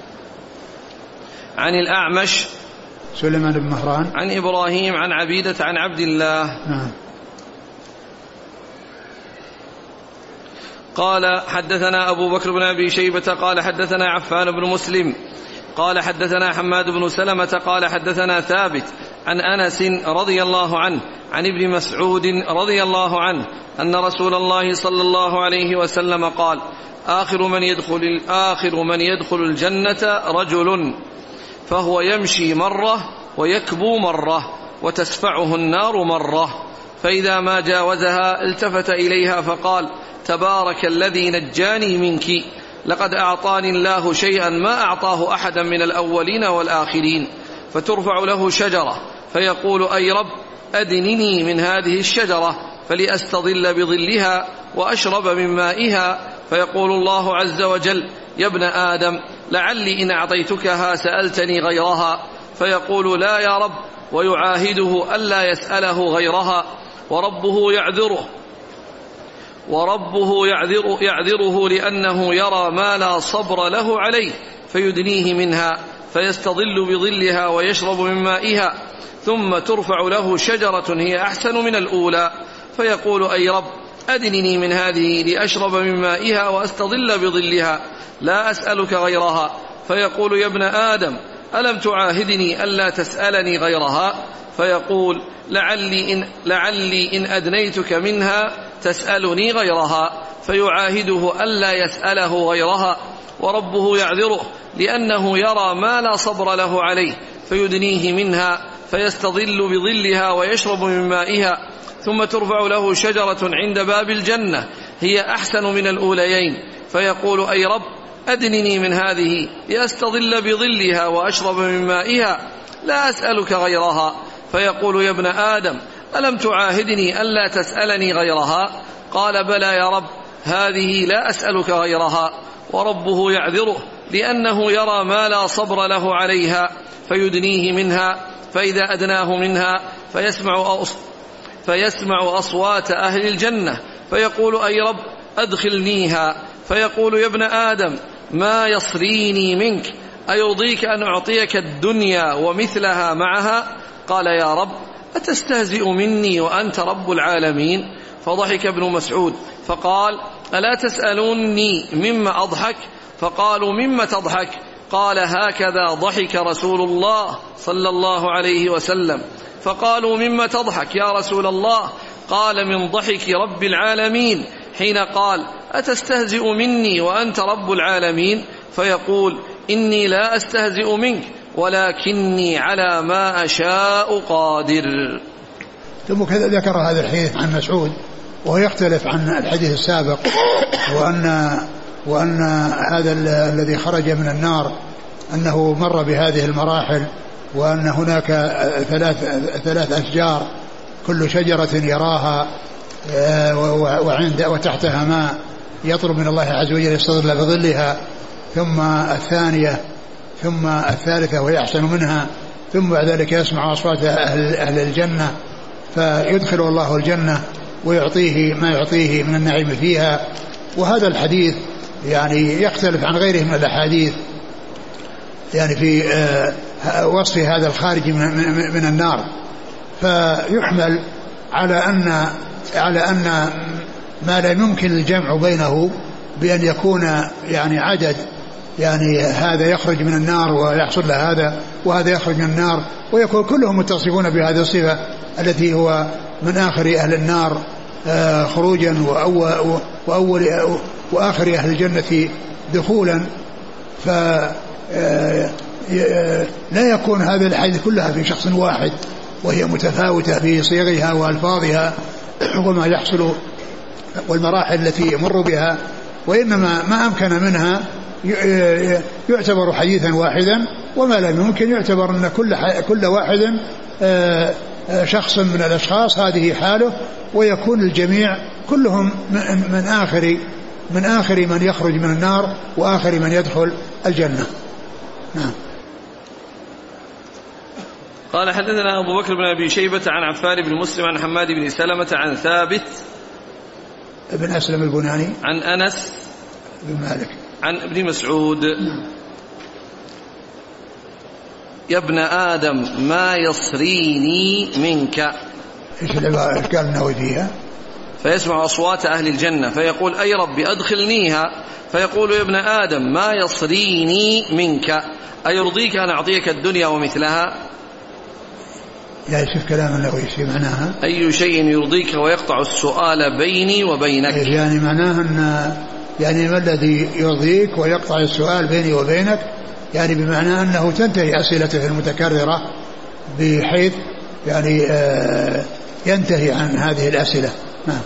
Speaker 1: عن الأعمش
Speaker 2: سليمان بن مهران
Speaker 1: عن إبراهيم عن عبيدة عن عبد الله.
Speaker 2: نعم.
Speaker 1: قال حدثنا أبو بكر بن أبي شيبة قال حدثنا عفان بن مسلم قال حدثنا حماد بن سلمة قال حدثنا ثابت عن أنس رضي الله عنه عن ابن مسعود رضي الله عنه أن رسول الله صلى الله عليه وسلم قال آخر من يدخل, آخر من يدخل الجنة رجل فهو يمشي مرة ويكبو مرة وتسفعه النار مرة، فإذا ما جاوزها التفت إليها فقال تبارك الذي نجاني منك، لقد أعطاني الله شيئا ما أعطاه أحدا من الأولين والآخرين. فترفع له شجرة فيقول أي رب أدنني من هذه الشجرة فلأستظل بظلها وأشرب من مائها، فيقول الله عز وجل يا ابن آدم لعلي إن أعطيتكها سألتني غيرها، فيقول لا يا رب، ويعاهده ألا يسأله غيرها، وربه يعذره وربه يعذر يعذره لأنه يرى ما لا صبر له عليه فيدنيه منها فيستظل بظلها ويشرب من مائها، ثم ترفع له شجرة هي أحسن من الأولى فيقول أي رب أدنني من هذه لأشرب من مائها وأستظل بظلها لا أسألك غيرها، فيقول يا ابن آدم ألم تعاهدني ألا تسألني غيرها؟ فيقول لعلي إن, لعلي إن أدنيتك منها تسألني غيرها، فيعاهده ألا يسأله غيرها، وربه يعذره لأنه يرى ما لا صبر له عليه فيدنيه منها فيستظل بظلها ويشرب من مائها، ثم ترفع له شجرة عند باب الجنة هي أحسن من الأوليين، فيقول أي رب أدنني من هذه لأستظل بظلها وأشرب من مائها، لا أسألك غيرها. فيقول يا ابن آدم ألم تعاهدني ألا تسألني غيرها؟ قال بلى يا رب، هذه لا أسألك غيرها. وربه يعذره لأنه يرى ما لا صبر له عليها، فيدنيه منها، فإذا أدناه منها فيسمع, فيسمع أصوات أهل الجنة، فيقول أي رب أدخلنيها. فيقول يا ابن آدم ما يصريني منك، أيرضيك أن أعطيك الدنيا ومثلها معها؟ قال يا رب أتستهزئ مني وأنت رب العالمين؟ فضحك ابن مسعود فقال ألا تسألوني مما أضحك؟ فقالوا مما تضحك؟ قال هكذا ضحك رسول الله صلى الله عليه وسلم. فقالوا مما تضحك يا رسول الله؟ قال من ضحك رب العالمين حين قال أتستهزئ مني وأنت رب العالمين؟ فيقول إني لا أستهزئ منك ولكني على ما أشاء قادر.
Speaker 2: ثم ذكر هذا الحديث عن مسعود وهو يختلف عن الحديث السابق، وأن وأن هذا الذي خرج من النار أنه مر بهذه المراحل، وأن هناك ثلاث ثلاث أشجار كل شجرة يراها وعند وتحتها ماء يطلب من الله عز وجل يستظل بظلها، ثم الثانية ثم الثالثة وهي أحسن منها، ثم بعد ذلك يسمع أصوات أهل, أهل الجنة فيدخل الله الجنة ويعطيه ما يعطيه من النعيم فيها. وهذا الحديث يعني يختلف عن غيره من الأحاديث يعني في وصف هذا الخارج من النار، فيحمل على أن على أن ما لا يمكن الجمع بينه بأن يكون يعني عدد يعني هذا يخرج من النار ويحصل له هذا وهذا يخرج من النار، ويكون كلهم متصفون بهذه الصفة التي هو من آخر أهل النار خروجا وأول, وأول وآخر أهل الجنة دخولا. فلا يكون هذه الحديث كلها في شخص واحد وهي متفاوتة في صيغها وألفاظها وما يحصل والمراحل التي يمر بها، وإنما ما أمكن منها يعتبر حديثا واحدا، وما لم يمكن يعتبر أن كل كل واحد شخص من الأشخاص هذه حاله، ويكون الجميع كلهم من آخر من آخر من يخرج من النار وآخر من يدخل الجنة. نعم.
Speaker 1: قال حدثنا أبو بكر بن أبي شيبة عن عفان بن مسلم عن حماد بن سلمة عن ثابت
Speaker 2: ابن أسلم البناني
Speaker 1: عن أنس
Speaker 2: بن مالك
Speaker 1: عن ابن مسعود. يا ابن آدم ما يصريني منك.
Speaker 2: ايش العبارة ايش قال النووي فيها؟
Speaker 1: فيسمع أصوات أهل الجنة فيقول أي رب أدخلنيها، فيقول يا ابن آدم ما يصريني منك، أيرضيك أن أعطيك الدنيا ومثلها؟
Speaker 2: يعني شوف كلام النووي في معناها
Speaker 1: أي شيء يرضيك ويقطع السؤال بيني وبينك.
Speaker 2: يعني معناها أن يعني ما الذي يرضيك ويقطع السؤال بيني وبينك، يعني بمعنى أنه تنتهي أسئلته المتكررة بحيث يعني آه ينتهي عن هذه الأسئلة. نعم.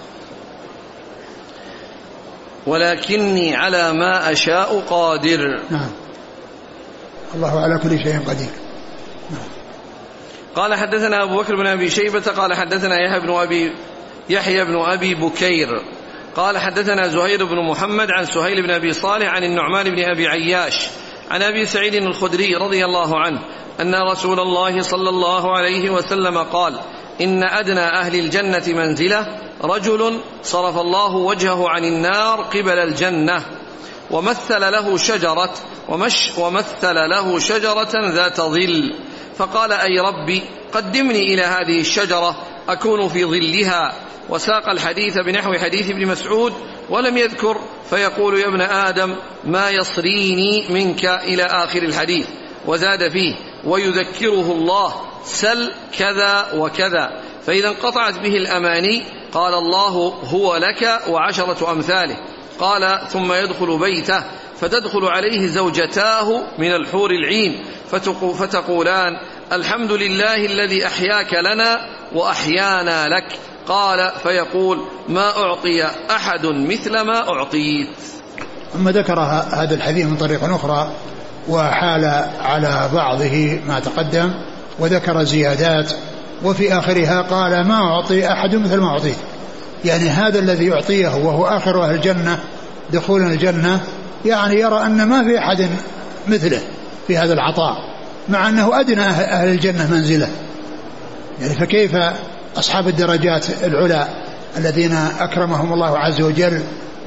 Speaker 1: ولكني على ما أشاء قادر.
Speaker 2: نعم. الله على كل شيء قدير. نعم.
Speaker 1: قال حدثنا أبو بكر بن أبي شيبة قال حدثنا يحيى بن أبي يحيى بن أبي بكير قال حدثنا زهير بن محمد عن سهيل بن أبي صالح عن النعمان بن أبي عياش عن أبي سعيد الخدري رضي الله عنه أن رسول الله صلى الله عليه وسلم قال إن أدنى أهل الجنة منزلة رجل صرف الله وجهه عن النار قبل الجنة ومثل له شجرة ومش ومثل له شجرة ذات ظل، فقال أي ربي قدمني إلى هذه الشجرة أكون في ظلها، وساق الحديث بنحو حديث ابن مسعود ولم يذكر، فيقول يا ابن آدم ما يصريني منك إلى آخر الحديث، وزاد فيه ويذكره الله سل كذا وكذا، فإذا انقطعت به الأماني قال الله هو لك وعشرة أمثاله. قال ثم يدخل بيته فتدخل عليه زوجتاه من الحور العين فتقولان الحمد لله الذي أحياك لنا وأحيانا لك. قال فيقول ما أعطي أحد مثل ما أعطيت.
Speaker 2: ثم ذكر هذا الحديث من طريق أخرى وحال على بعضه ما تقدم وذكر زيادات، وفي آخرها قال ما أعطي أحد مثل ما أعطيت، يعني هذا الذي يعطيه وهو آخر أهل الجنة دخولا الجنة يعني يرى أن ما في أحد مثله في هذا العطاء، مع أنه أدنى أهل الجنة منزلة. يعني فكيف أصحاب الدرجات العلى الذين أكرمهم الله عز وجل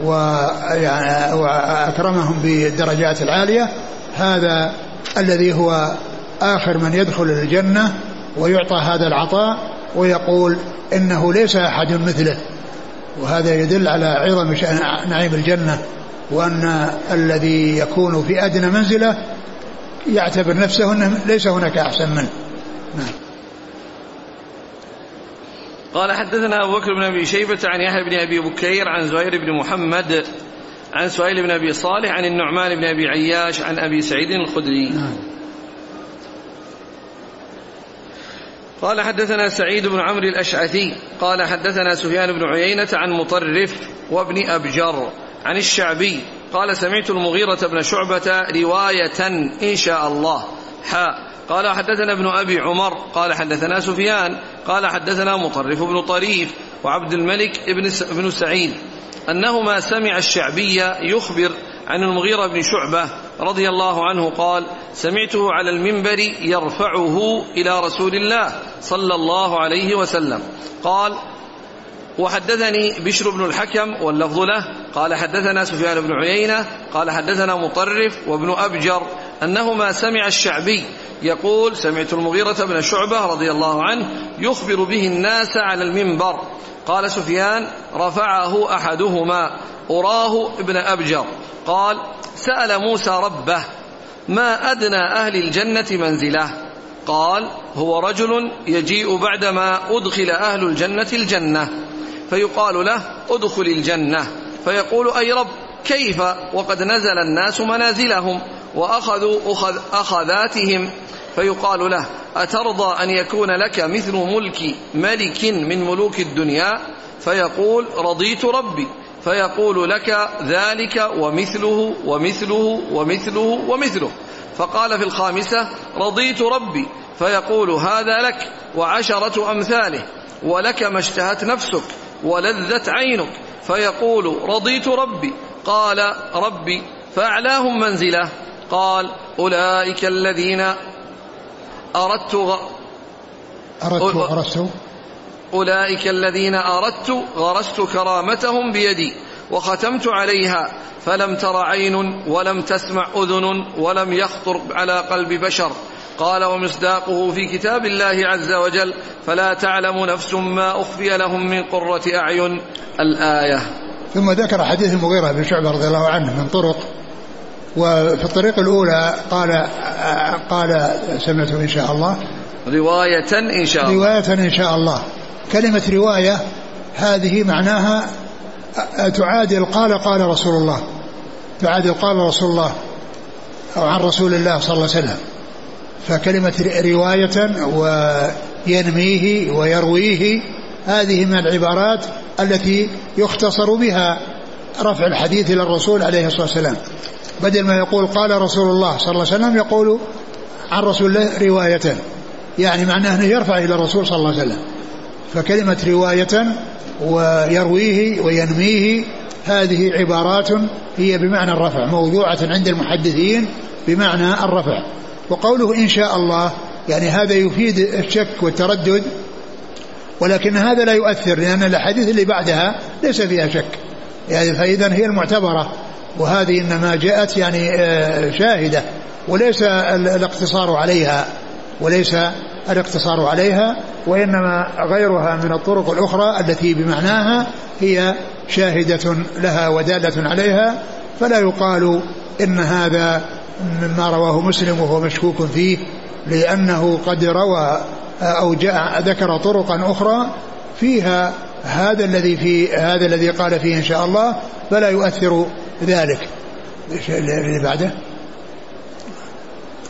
Speaker 2: وأكرمهم بالدرجات العالية، هذا الذي هو آخر من يدخل الجنة ويعطى هذا العطاء ويقول إنه ليس أحد مثله. وهذا يدل على عظم نعيم الجنة، وأن الذي يكون في أدنى منزلة يعتبر نفسه أنه ليس هناك أحسن منه. نعم.
Speaker 1: قال حدثنا أبو بكر بن أبي شيبة عن يحيى بن أبي بكير عن زهير بن محمد عن سهيل بن أبي صالح عن النعمان بن أبي عياش عن أبي سعيد الخدري. نعم. قال حدثنا سعيد بن عمرو الأشعثي قال حدثنا سفيان بن عيينة عن مطرف وابن أبجر عن الشعبي قال سمعت المغيرة بن شعبة رواية إن شاء الله حاء. قال حدثنا ابن أبي عمر قال حدثنا سفيان قال حدثنا مطرف بن طريف وعبد الملك بن سعيد أنهما سمع الشعبي يخبر عن المغيرة بن شعبة رضي الله عنه قال سمعته على المنبر يرفعه إلى رسول الله صلى الله عليه وسلم. قال وحدثني بشر بن الحكم واللفظ له قال حدثنا سفيان بن عيينة قال حدثنا مطرف وابن أبجر أنهما سمع الشعبي يقول سمعت المغيرة بن شعبة رضي الله عنه يخبر به الناس على المنبر. قال سفيان رفعه أحدهما أراه ابن أبجر قال سأل موسى ربه ما أدنى أهل الجنة منزله؟ قال هو رجل يجيء بعدما أدخل أهل الجنة الجنة فيقال له أدخل الجنة فيقول أي رب كيف وقد نزل الناس منازلهم وأخذوا أخذ أخذاتهم فيقال له أترضى أن يكون لك مثل ملك ملك من ملوك الدنيا؟ فيقول رضيت ربي فيقول لك ذلك ومثله ومثله ومثله ومثله. فقال في الخامسة رضيت ربي فيقول هذا لك وعشرة أمثاله ولك ما اشتهت نفسك ولذت عينك. فيقول رضيت ربي قال ربي فأعلاهم منزله قال أولئك الذين أردت غ...
Speaker 2: أردت غرست
Speaker 1: أولئك الذين أردت غرست كرامتهم بيدي وختمت عليها فلم تر عين ولم تسمع أذن ولم يخطر على قلب بشر. قال ومصداقه في كتاب الله عز وجل فلا تعلم نفس ما أخفي لهم من قرة أعين الآية.
Speaker 2: ثم ذكر حديث المغيرة بن شعبة رضي الله عنه من طرق، وفي الطريق الأولى قال قال سمعته إن شاء الله
Speaker 1: رواية إن شاء الله
Speaker 2: رواية إن شاء الله. كلمة رواية هذه معناها تعادل قال قال رسول الله، تعادل قال رسول الله أو عن رسول الله صلى الله عليه وسلم. فكلمة رواية وينميه ويرويه هذه من العبارات التي يختصر بها رفع الحديث إلى الرسول عليه الصلاة والسلام، بدل ما يقول قال رسول الله صلى الله عليه وسلم يقول عن رسول الله رواية، يعني معناه أنه يرفع إلى الرسول صلى الله عليه وسلم. فكلمة رواية ويرويه وينميه هذه عبارات هي بمعنى الرفع، موضوعة عند المحدثين بمعنى الرفع. وقوله إن شاء الله يعني هذا يفيد الشك والتردد، ولكن هذا لا يؤثر لأن الحديث اللي بعدها ليس فيها شك، يعني فإذا هي المعتبرة، وهذه إنما جاءت يعني شاهدة وليس الاقتصار عليها وليس الاقتصار عليها وإنما غيرها من الطرق الأخرى التي بمعناها هي شاهدة لها ودالة عليها. فلا يقال إن هذا مما رواه مسلم وهو مشكوك فيه، لأنه قد روى أو جاء ذكر طرقا أخرى فيها هذا الذي في هذا الذي قال فيه إن شاء الله، فلا يؤثر ذلك. اللي بعده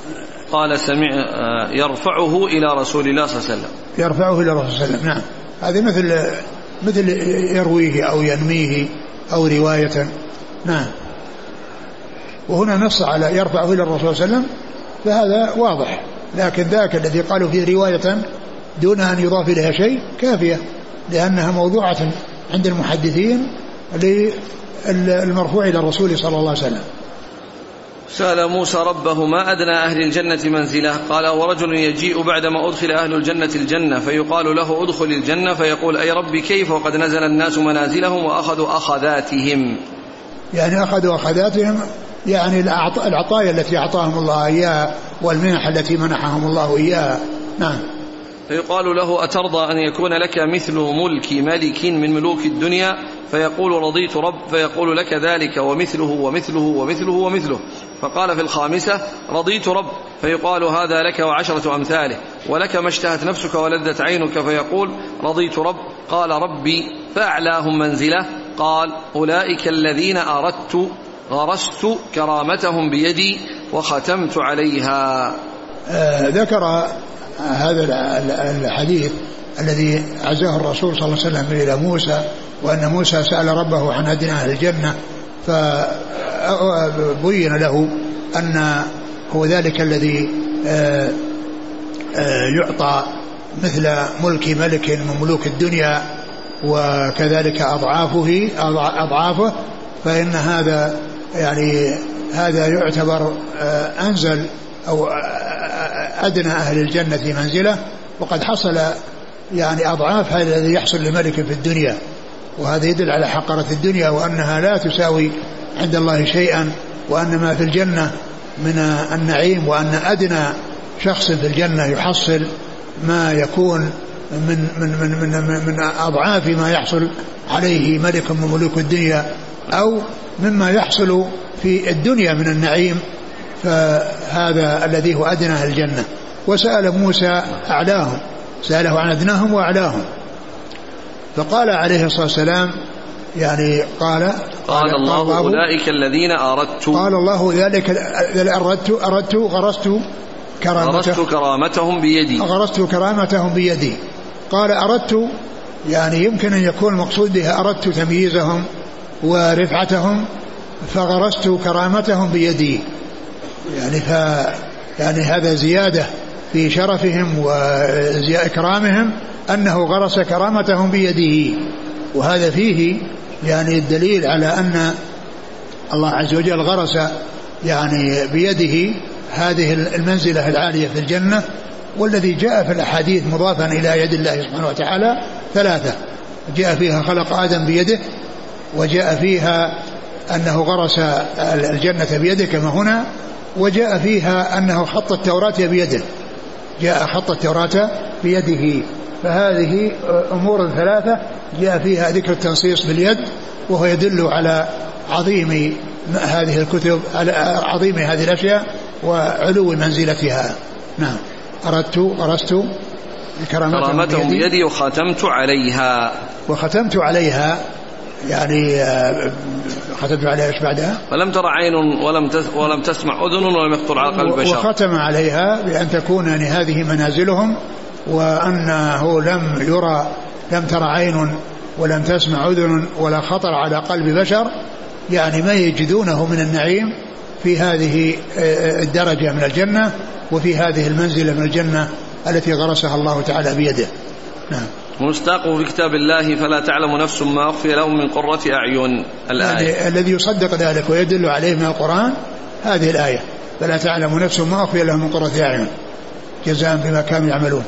Speaker 1: قال سمع يرفعه إلى رسول الله صلى الله عليه وسلم.
Speaker 2: يرفعه إلى رسول الله صلى الله عليه وسلم. نعم. هذه مثل مثل يرويه أو ينميه أو رواية. نعم. وهنا نص على يرفعه إلى الرسول صلى الله عليه وسلم، فهذا واضح. لكن ذاك الذي قالوا فيه رواية دون أن يضاف إليها شيء كافية، لأنها موضوعة عند المحدثين للمرفوع إلى الرسول صلى الله عليه وسلم.
Speaker 1: سأل موسى ربه ما أدنى أهل الجنة منزله؟ قال ورجل يجيء بعدما أدخل أهل الجنة الجنة فيقال له ادخل الجنة فيقول أي ربي كيف وقد نزل الناس منازلهم وأخذوا أخذاتهم.
Speaker 2: يعني أخذوا أخذاتهم يعني العطايا التي أعطاهم الله إياها والمنح التي منحهم الله إياها. نعم.
Speaker 1: فيقال له أترضى أن يكون لك مثل ملك ملك من ملوك الدنيا؟ فيقول رضيت رب. فيقول لك ذلك ومثله ومثله ومثله ومثله. فقال في الخامسة رضيت رب. فيقال هذا لك وعشرة أمثاله ولك ما اشتهت نفسك ولذت عينك. فيقول رضيت رب. قال ربي فأعلاهم منزلة؟ قال أولئك الذين أردت غرست كرامتهم بيدي وختمت عليها.
Speaker 2: آه ذكر هذا الحديث الذي عزاه الرسول صلى الله عليه وسلم إلى موسى، وأن موسى سأل ربه عن أدنى أهل الجنة فبين له أن هو ذلك الذي يعطى مثل ملك ملك من ملوك الدنيا وكذلك أضعافه أضعافه فإن هذا يعني هذا يعتبر أنزل أو أدنى أهل الجنة منزلة، وقد حصل يعني أضعاف هذا الذي يحصل لملك في الدنيا، وهذا يدل على حقرة الدنيا وأنها لا تساوي عند الله شيئا، وأن ما في الجنة من النعيم، وأن أدنى شخص في الجنة يحصل ما يكون من من من من, من أضعاف ما يحصل عليه ملك من ملوك الدنيا أو مما يحصل في الدنيا من النعيم، فهذا الذي هو أدنى أهل الجنة. وسأل موسى أعلاهم، سأله عن أدناهم وأعلاهم، فقال عليه الصلاة والسلام يعني قال
Speaker 1: قال, قال الله, الله أولئك الذين أردت
Speaker 2: قال الله ذلك أردت أردت غرست
Speaker 1: كرامته غرست كرامتهم بيدي
Speaker 2: غرست كرامتهم بيدي. قال أردت يعني يمكن أن يكون المقصود بها أردت تمييزهم ورفعتهم، فغرست كرامتهم بيدي يعني ف يعني هذا زيادة في شرفهم وإكرامهم أنه غرس كرامتهم بيده، وهذا فيه يعني الدليل على أن الله عز وجل غرس يعني بيده هذه المنزلة العالية في الجنة. والذي جاء في الأحاديث مضافا إلى يد الله سبحانه وتعالى ثلاثة، جاء فيها خلق آدم بيده، وجاء فيها أنه غرس الجنة بيده كما هنا، وجاء فيها أنه خط التوراة بيده، جاء خط التوراة بيده. فهذه أمور ثلاثة جاء فيها ذكر التنصيص باليد، وهو يدل على عظيم هذه الكتب، على عظيم هذه الأشياء وعلو منزلتها. نعم. أردت غرست
Speaker 1: كرامتهم بيدي, بيدي وختمت عليها
Speaker 2: وختمت عليها يعني ختمت عليها ايش بعدها؟
Speaker 1: ولم ترى عين ولم ولم تسمع أذن ولم يخطر على قلب بشر.
Speaker 2: وختم عليها بأن تكون يعني هذه منازلهم، وأنه لم يرى لم ترى عين ولم تسمع أذن ولا خطر على قلب بشر، يعني ما يجدونه من النعيم في هذه الدرجة من الجنة وفي هذه المنزلة من الجنة التي غرسها الله تعالى بيده. نعم.
Speaker 1: مستاقه في كتاب الله فلا تعلم نفس ما أخفي لهم من قرة أعين. الآية
Speaker 2: يعني الذي يصدق ذلك ويدل عليه من القرآن هذه الآية، فلا تعلم نفس ما أخفي لهم من قرة أعين جزاء بما كانوا يعملون.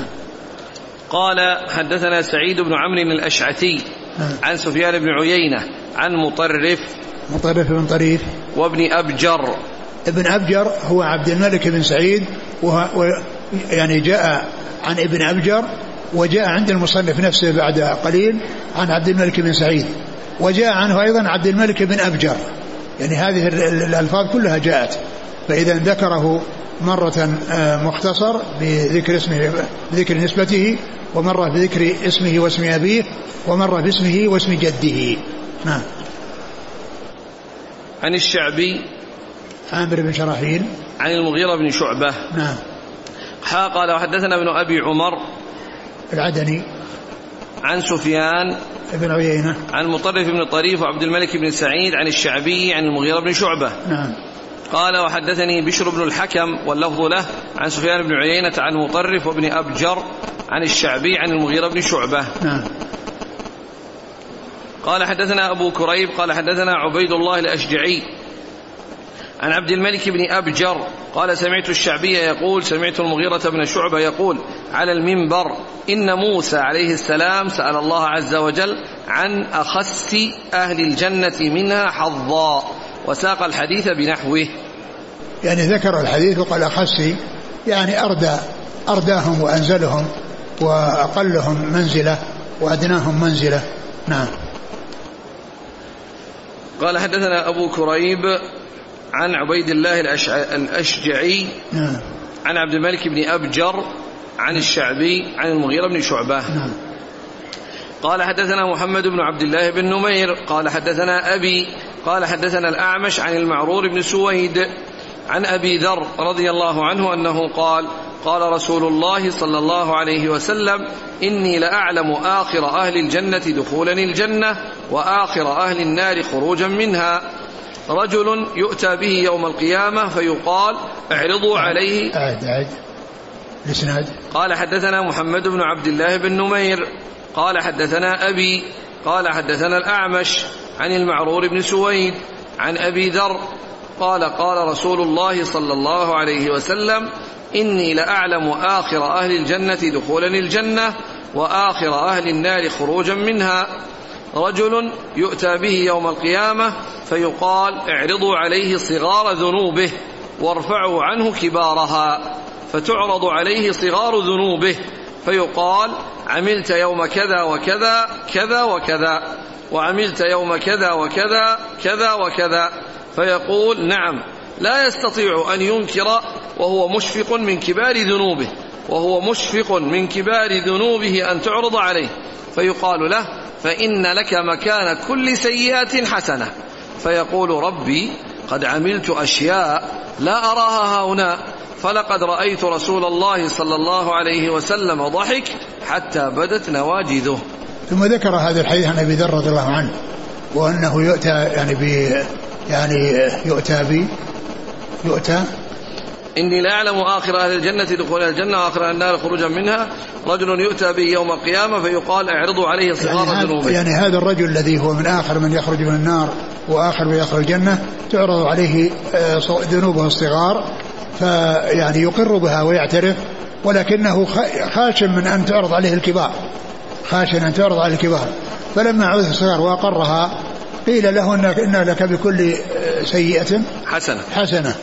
Speaker 1: قال حدثنا سعيد بن عمرو الأشعثي عن سفيان بن عيينة عن مطرف
Speaker 2: مطرف بن طريف
Speaker 1: وابن أبجر.
Speaker 2: ابن أبجر هو عبد الملك بن سعيد، وهو يعني جاء عن ابن أبجر، وجاء عند المصنف نفسه بعد قليل عن عبد الملك بن سعيد، وجاء عنه أيضا عبد الملك بن أبجر، يعني هذه الألفاظ كلها جاءت. فإذا ذكره مرة مختصر بذكر اسمه بذكر نسبته، ومرة بذكر اسمه واسم أبيه، ومرة باسمه واسم جده. نعم.
Speaker 1: عن الشعبي
Speaker 2: عامر بن شراحيل
Speaker 1: عن المغيرة بن شعبة.
Speaker 2: نعم.
Speaker 1: حا قال وحدثنا ابن أبي عمر
Speaker 2: العدني
Speaker 1: عن سفيان
Speaker 2: ابن عيينة
Speaker 1: عن مطرف بن طريف وعبد الملك بن سعيد عن الشعبي عن المغيرة بن شعبة.
Speaker 2: نعم.
Speaker 1: قال وحدثني بشر بن الحكم واللفظ له عن سفيان بن عيينة عن مطرف وابن أبجر عن الشعبي عن المغيرة بن شعبة.
Speaker 2: نعم.
Speaker 1: قال حدثنا أبو كريب قال حدثنا عبيد الله الأشجعي عن عبد الملك بن أبجر قال سمعت الشعبي يقول سمعت المغيرة بن شعبة يقول على المنبر إن موسى عليه السلام سأل الله عز وجل عن أخس أهل الجنة منها حظا، وساق الحديث بنحوه.
Speaker 2: يعني ذكر الحديث وقال أخس يعني أردى أرداهم وأنزلهم وأقلهم منزلة وأدناهم منزلة. نعم.
Speaker 1: قال حدثنا أبو كريب عن عبيد الله الأشجعي
Speaker 2: نعم.
Speaker 1: عن عبد الملك بن أبجر عن الشعبي عن المغيرة بن شعبة.
Speaker 2: نعم.
Speaker 1: قال حدثنا محمد بن عبد الله بن نمير قال حدثنا أبي قال حدثنا الأعمش عن المعرور بن سويد عن أبي ذر رضي الله عنه أنه قال قال رسول الله صلى الله عليه وسلم إني لأعلم آخر أهل الجنة دخولا الجنة وآخر أهل النار خروجا منها، رجل يؤتى به يوم القيامة فيقال اعرضوا عليه.
Speaker 2: أعد أعد الإسناد.
Speaker 1: قال حدثنا محمد بن عبد الله بن نمير قال حدثنا أبي قال حدثنا الأعمش عن المعرور بن سويد عن أبي ذر قال قال رسول الله صلى الله عليه وسلم إني لأعلم آخر أهل الجنة دخولا الجنة وآخر أهل النار خروجا منها، رجل يؤتى به يوم القيامة فيقال اعرضوا عليه صغار ذنوبه وارفعوا عنه كبارها، فتعرض عليه صغار ذنوبه فيقال عملت يوم كذا وكذا كذا وكذا وعملت يوم كذا وكذا كذا وكذا، فيقول نعم، لا يستطيع أن ينكر وهو مشفق من كبار ذنوبه وهو مشفق من كبار ذنوبه أن تعرض عليه، فيقال له فإن لك مكان كل سيئة حسنة، فيقول ربي قد عملت أشياء لا أراها هنا، فلقد رأيت رسول الله صلى الله عليه وسلم ضحك حتى بدت نواجذه.
Speaker 2: ثم ذكر هذا الحديث عن أبي ذر رضي الله عنه وأنه يؤتى يعني بي يعني يؤتى بي يؤتى
Speaker 1: إني لا أعلم آخر أهل الجنة دخول الجنة وآخر النار خروجا منها، رجل يؤتى به يوم القيامة فيقال اعرضوا عليه صغار
Speaker 2: يعني
Speaker 1: ذنوبه.
Speaker 2: يعني هذا الرجل الذي هو من آخر من يخرج من النار وآخر من يدخل الجنة تعرض عليه ذنوبه الصغار، فيعني يقر بها ويعترف، ولكنه خاشن من أن تعرض عليه الكبار، خاشن أن تعرض عليه الكبار، فلما عوذ الصغار وأقرها قيل له إن لك بكل سيئة
Speaker 1: حسنة
Speaker 2: حسنة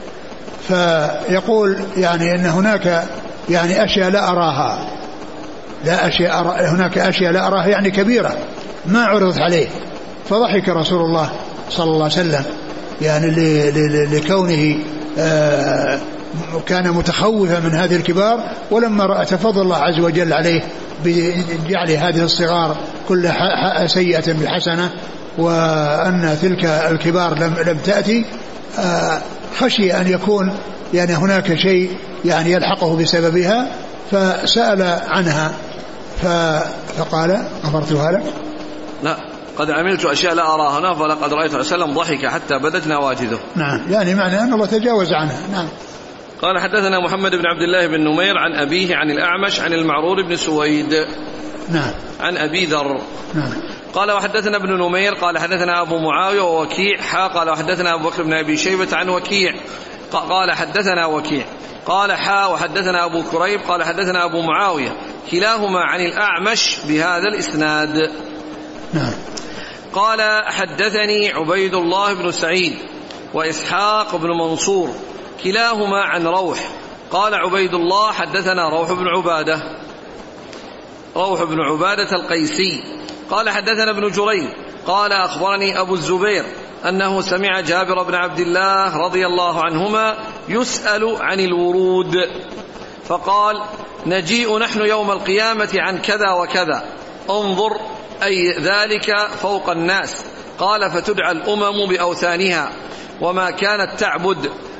Speaker 2: فيقول يعني إن هناك يعني أشياء لا أراها لا أشياء أرى هناك أشياء لا أراها يعني كبيرة ما عرضت عليه، فضحك رسول الله صلى الله عليه وسلم يعني لكونه آه كان متخوفا من هذه الكبار، ولما رأى تفضل الله عز وجل عليه بجعل هذه الصغار كل سيئة بالحسنة وأن تلك الكبار لم, لم تأتي، آه خشي أن يكون يعني هناك شيء يعني يلحقه بسببها، فسأل عنها فقال غفرتها لك.
Speaker 1: لا قد عملت أشياء لا أراها هنا فلقد رأيت رسول الله ضحك حتى بدت نواجذه.
Speaker 2: نعم يعني معنى أن الله تجاوز عنها. نعم.
Speaker 1: قال حدثنا محمد بن عبد الله بن نمير عن أبيه عن الأعمش عن المعرور بن سويد
Speaker 2: نعم
Speaker 1: عن أبي ذر.
Speaker 2: نعم.
Speaker 1: قال وحدثنا ابن نمير قال حدثنا أبو معاوية ووكيع حا قال وحدثنا أبو بكر بن أبي شيبة عن وكيع قال حدثنا وكيع قال حا وحدثنا أبو كريب قال حدثنا أبو معاوية كلاهما عن الأعمش بهذا الإسناد.
Speaker 2: نعم.
Speaker 1: قال حدثني عبيد الله بن سعيد وإسحاق بن منصور كلاهما عن روح قال عبيد الله حدثنا روح بن عبادة روح بن عبادة القيسي قال حدثنا ابن جريج قال أخبرني أبو الزبير أنه سمع جابر بن عبد الله رضي الله عنهما يسأل عن الورود فقال نجيء نحن يوم القيامة عن كذا وكذا انظر أي ذلك فوق الناس، قال فتدعى الأمم بأوثانها وما كانت تعبد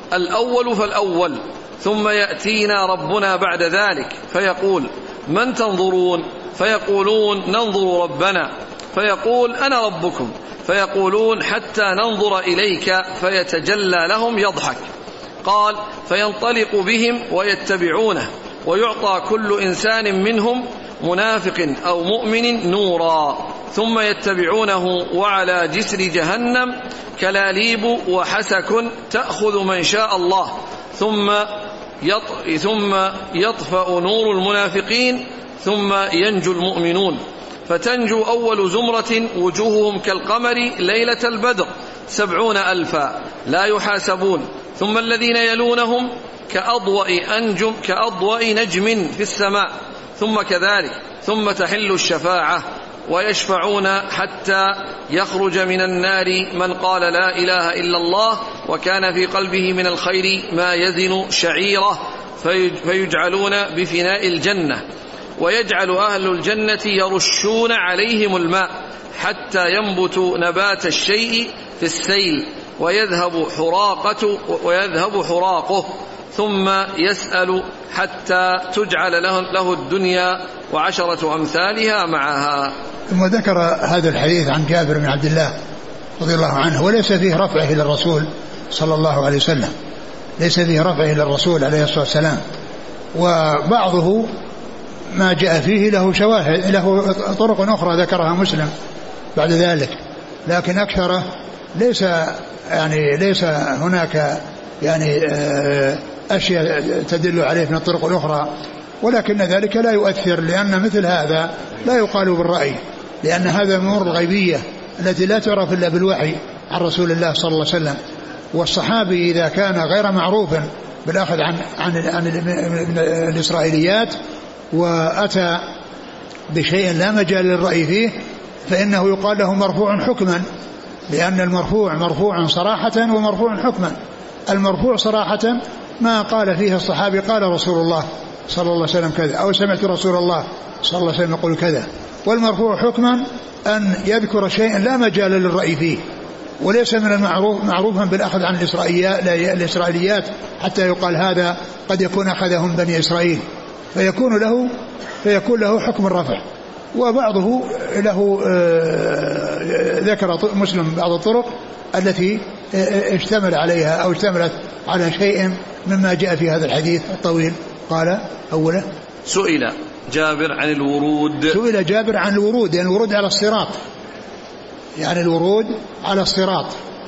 Speaker 1: الأول فالأول، ثم يأتينا ربنا بعد ذلك فيقول من تنظرون؟ فيقولون ننظر ربنا، فيقول أنا ربكم، فيقولون حتى ننظر إليك، فيتجلى لهم يضحك. قال فينطلق بهم ويتبعونه، ويعطى كل إنسان منهم منافق أو مؤمن نورا، ثم يتبعونه، وعلى جسر جهنم كلاليب وحسك تأخذ من شاء الله، ثم ثم يطفأ نور المنافقين، ثم ينجو المؤمنون، فتنجو أول زمرة وجوههم كالقمر ليلة البدر سبعون ألفا لا يحاسبون، ثم الذين يلونهم كأضواء أنجم كأضواء نجم في السماء، ثم كذلك، ثم تحل الشفاعة ويشفعون حتى يخرج من النار من قال لا إله إلا الله وكان في قلبه من الخير ما يزن شعيرة، فيجعلون بفناء الجنة، ويجعل أهل الجنة يرشون عليهم الماء حتى ينبت نبات الشيء في السيل، ويذهب حراقة ويذهب حراقه، ثم يسأل حتى تجعل له, له الدنيا وعشرة أمثالها معها.
Speaker 2: ثم ذكر هذا الحديث عن جابر بن عبد الله رضي الله عنه، وليس فيه رفعه إلى الرسول صلى الله عليه وسلم، ليس فيه رفعه إلى الرسول عليه الصلاة والسلام، وبعضه ما جاء فيه له شواهد، له طرق أخرى ذكرها مسلم بعد ذلك، لكن أكثره ليس يعني ليس هناك يعني أشياء تدل عليه من الطرق الأخرى، ولكن ذلك لا يؤثر، لأن مثل هذا لا يقال بالرأي، لأن هذا من أمور الغيبية التي لا تعرف إلا بالوحي عن رسول الله صلى الله عليه وسلم. والصحابي إذا كان غير معروف بالأخذ عن, عن, عن الإسرائيليات وأتى بشيء لا مجال للرأي فيه، فإنه يقال له مرفوع حكما، لأن المرفوع مرفوع صراحة ومرفوع حكما. المرفوع صراحة ما قال فيه الصحابي قال رسول الله صلى الله عليه وسلم كذا، أو سمعت رسول الله صلى الله عليه وسلم يقول كذا. والمرفوع حكما أن يذكر شيئا لا مجال للرأي فيه، وليس من المعروف معروفا بالأخذ عن الإسرائيليات حتى يقال هذا قد يكون أخذهم بني إسرائيل، فيكون له فيكون له حكم الرفع. وبعضه له ذكر مسلم بعض الطرق التي اشتمل عليها أو اشتملت على شيء مما جاء في هذا الحديث الطويل. قال أولا
Speaker 1: سئل جابر عن الورود،
Speaker 2: سئل جابر عن الورود، يعني الورود على الصراط، يعني الورود على الصراط،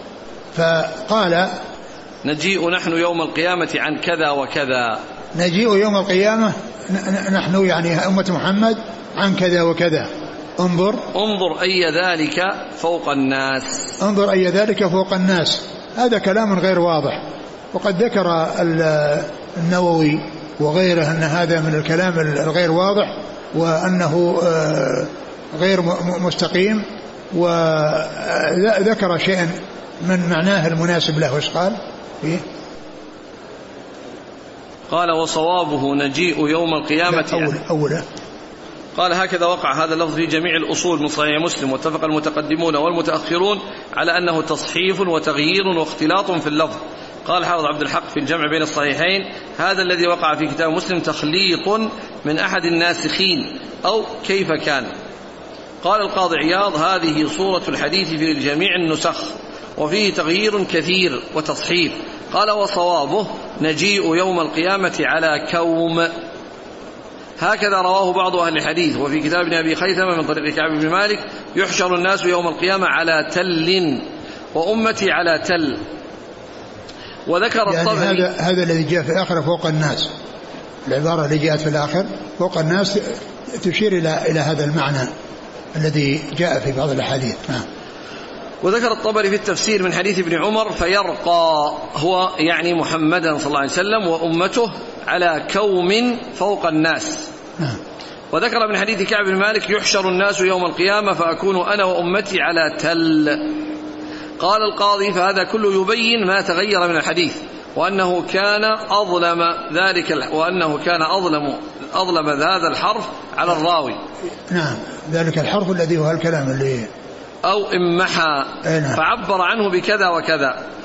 Speaker 2: فقال
Speaker 1: نجيء نحن يوم القيامة عن كذا وكذا،
Speaker 2: نجيء يوم القيامة نحن يعني أمة محمد عن كذا وكذا. انظر
Speaker 1: انظر أي ذلك فوق الناس،
Speaker 2: انظر أي ذلك فوق الناس. هذا كلام غير واضح، وقد ذكر النووي وغيره أن هذا من الكلام الغير واضح، وأنه غير مستقيم، وذكر شيئا من معناه المناسب له. ايش قال فيه؟
Speaker 1: قال وصوابه نجيء يوم القيامة
Speaker 2: أول أوله.
Speaker 1: قال هكذا وقع هذا اللفظ في جميع الأصول من صحيح مسلم، واتفق المتقدمون والمتأخرون على أنه تصحيف وتغيير واختلاط في اللفظ. قال حافظ عبد الحق في الجمع بين الصحيحين هذا الذي وقع في كتاب مسلم تخليط من أحد الناسخين أو كيف كان. قال القاضي عياض هذه صورة الحديث في جميع النسخ، وفيه تغيير كثير وتصحيف. قال وصوابه نجيء يوم القيامة على كوم، هكذا رواه بعض أهل الحديث. وفي كتاب ابن أبي خيثمة من طريق كعب بن مالك يحشر الناس يوم القيامة على تل وأمتي على تل. وذكر
Speaker 2: يعني
Speaker 1: الطبري
Speaker 2: هذا هذا الذي جاء في الآخر فوق الناس، العبارة اللي جاءت في الآخر فوق الناس تشير إلى إلى هذا المعنى الذي جاء في بعض الأحاديث. نعم.
Speaker 1: وذكر الطبري في التفسير من حديث ابن عمر فيرقى هو يعني محمدا صلى الله عليه وسلم وأمته على كوم فوق الناس.
Speaker 2: نعم.
Speaker 1: وذكر من حديث كعب بن مالك يحشر الناس يوم القيامة فأكون أنا وأمتي على تل. قال القاضي فهذا كله يبين ما تغير من الحديث، وأنه كان أظلم ذلك وأنه كان أظلم أظلم هذا الحرف على الراوي.
Speaker 2: نعم. ذلك الحرف الذي هو الكلام اللي
Speaker 1: أو إمحى
Speaker 2: نعم.
Speaker 1: فعبر عنه بكذا وكذا.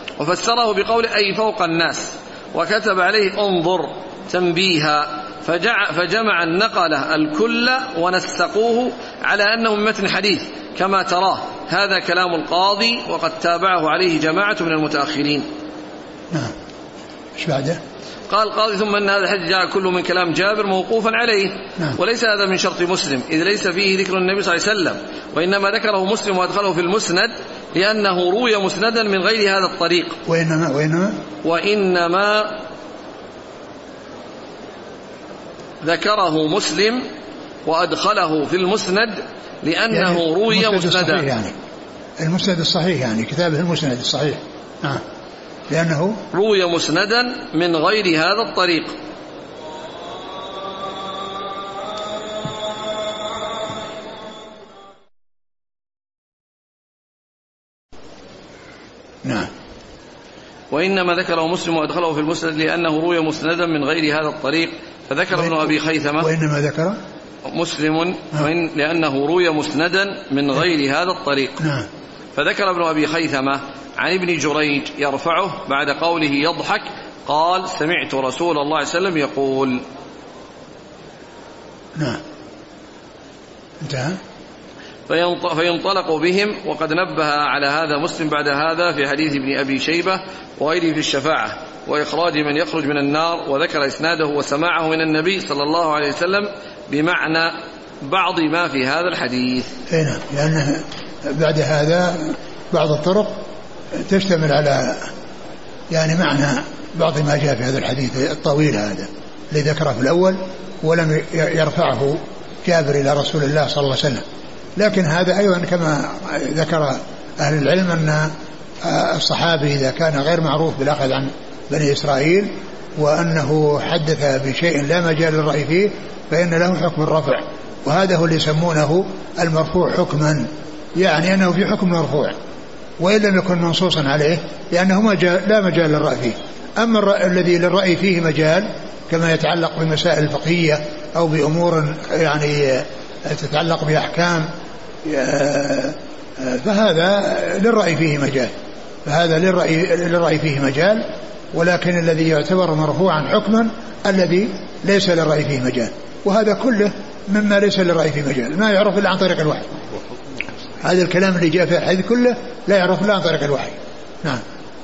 Speaker 1: وفسره بقول أي فوق الناس، وكتب عليه انظر تنبيها، فجمع النقلة الكل ونسقوه على أنه من متن حديث كما تراه. هذا كلام القاضي وقد تابعه عليه جماعة من المتأخرين.
Speaker 2: نعم. ايش بعده؟
Speaker 1: قال القاضي ثم أن هذا الحديث جاء كله من كلام جابر موقوفا عليه. نعم. وليس هذا من شرط مسلم إذ ليس فيه ذكر النبي صلى الله عليه وسلم، وإنما ذكره مسلم وأدخله في المسند لأنه روي مسندا من غير هذا الطريق.
Speaker 2: وإنما وإنما
Speaker 1: وإنما ذكره مسلم وأدخله في المسند لأنه يعني روي مسندا،
Speaker 2: يعني المسند الصحيح، يعني كتابه المسند الصحيح. آه. لأنه
Speaker 1: روي مسندا من غير هذا الطريق.
Speaker 2: نعم.
Speaker 1: وإنما ذكره مسلم وأدخله في المسند لأنه روي مسندا من غير هذا الطريق. فذكر ابن أبي خيثمة
Speaker 2: وإنما ذكر
Speaker 1: مسلم وإن لأنه روي مسندا من غير هذا الطريق.
Speaker 2: نعم.
Speaker 1: فذكر ابن أبي خيثمة عن ابن جريج يرفعه بعد قوله يضحك قال سمعت رسول الله صلى الله عليه وسلم يقول.
Speaker 2: نعم. انتهى.
Speaker 1: فينطلق بهم، وقد نبه على هذا مسلم بعد هذا في حديث ابن أبي شيبة وغيره في الشفاعة وإخراج من يخرج من النار، وذكر إسناده وسماعه من النبي صلى الله عليه وسلم بمعنى بعض ما في هذا الحديث.
Speaker 2: هنا لأن بعد هذا بعض الطرق تشتمل على يعني معنى بعض ما جاء في هذا الحديث الطويل هذا الذي ذكره في الأول ولم يرفعه جابر إلى رسول الله صلى الله عليه وسلم. لكن هذا أيضا كما ذكر أهل العلم أن الصحابي إذا كان غير معروف بالأخذ عن بني إسرائيل وأنه حدث بشيء لا مجال للرأي فيه فإن له حكم الرفع، وهذا هو اللي يسمونه المرفوع حكما، يعني أنه في حكم مرفوع وإن لم يكن منصوصا عليه لأنه مجال لا مجال للرأي فيه. أما الذي للرأي فيه مجال كما يتعلق بمسائل الفقهية أو بأمور يعني تتعلق بأحكام فهذا للرأي فيه مجال، فهذا للرأي, للرأي فيه مجال، ولكن الذي يعتبر مرفوعا حكما الذي ليس للرأي فيه مجال، وهذا كله مما ليس للرأي فيه مجال ما يعرف إلا عن طريق الوحي. هذا الكلام اللي جاء في الحديث كله لا يعرف إلا عن طريق الوحي. نعم.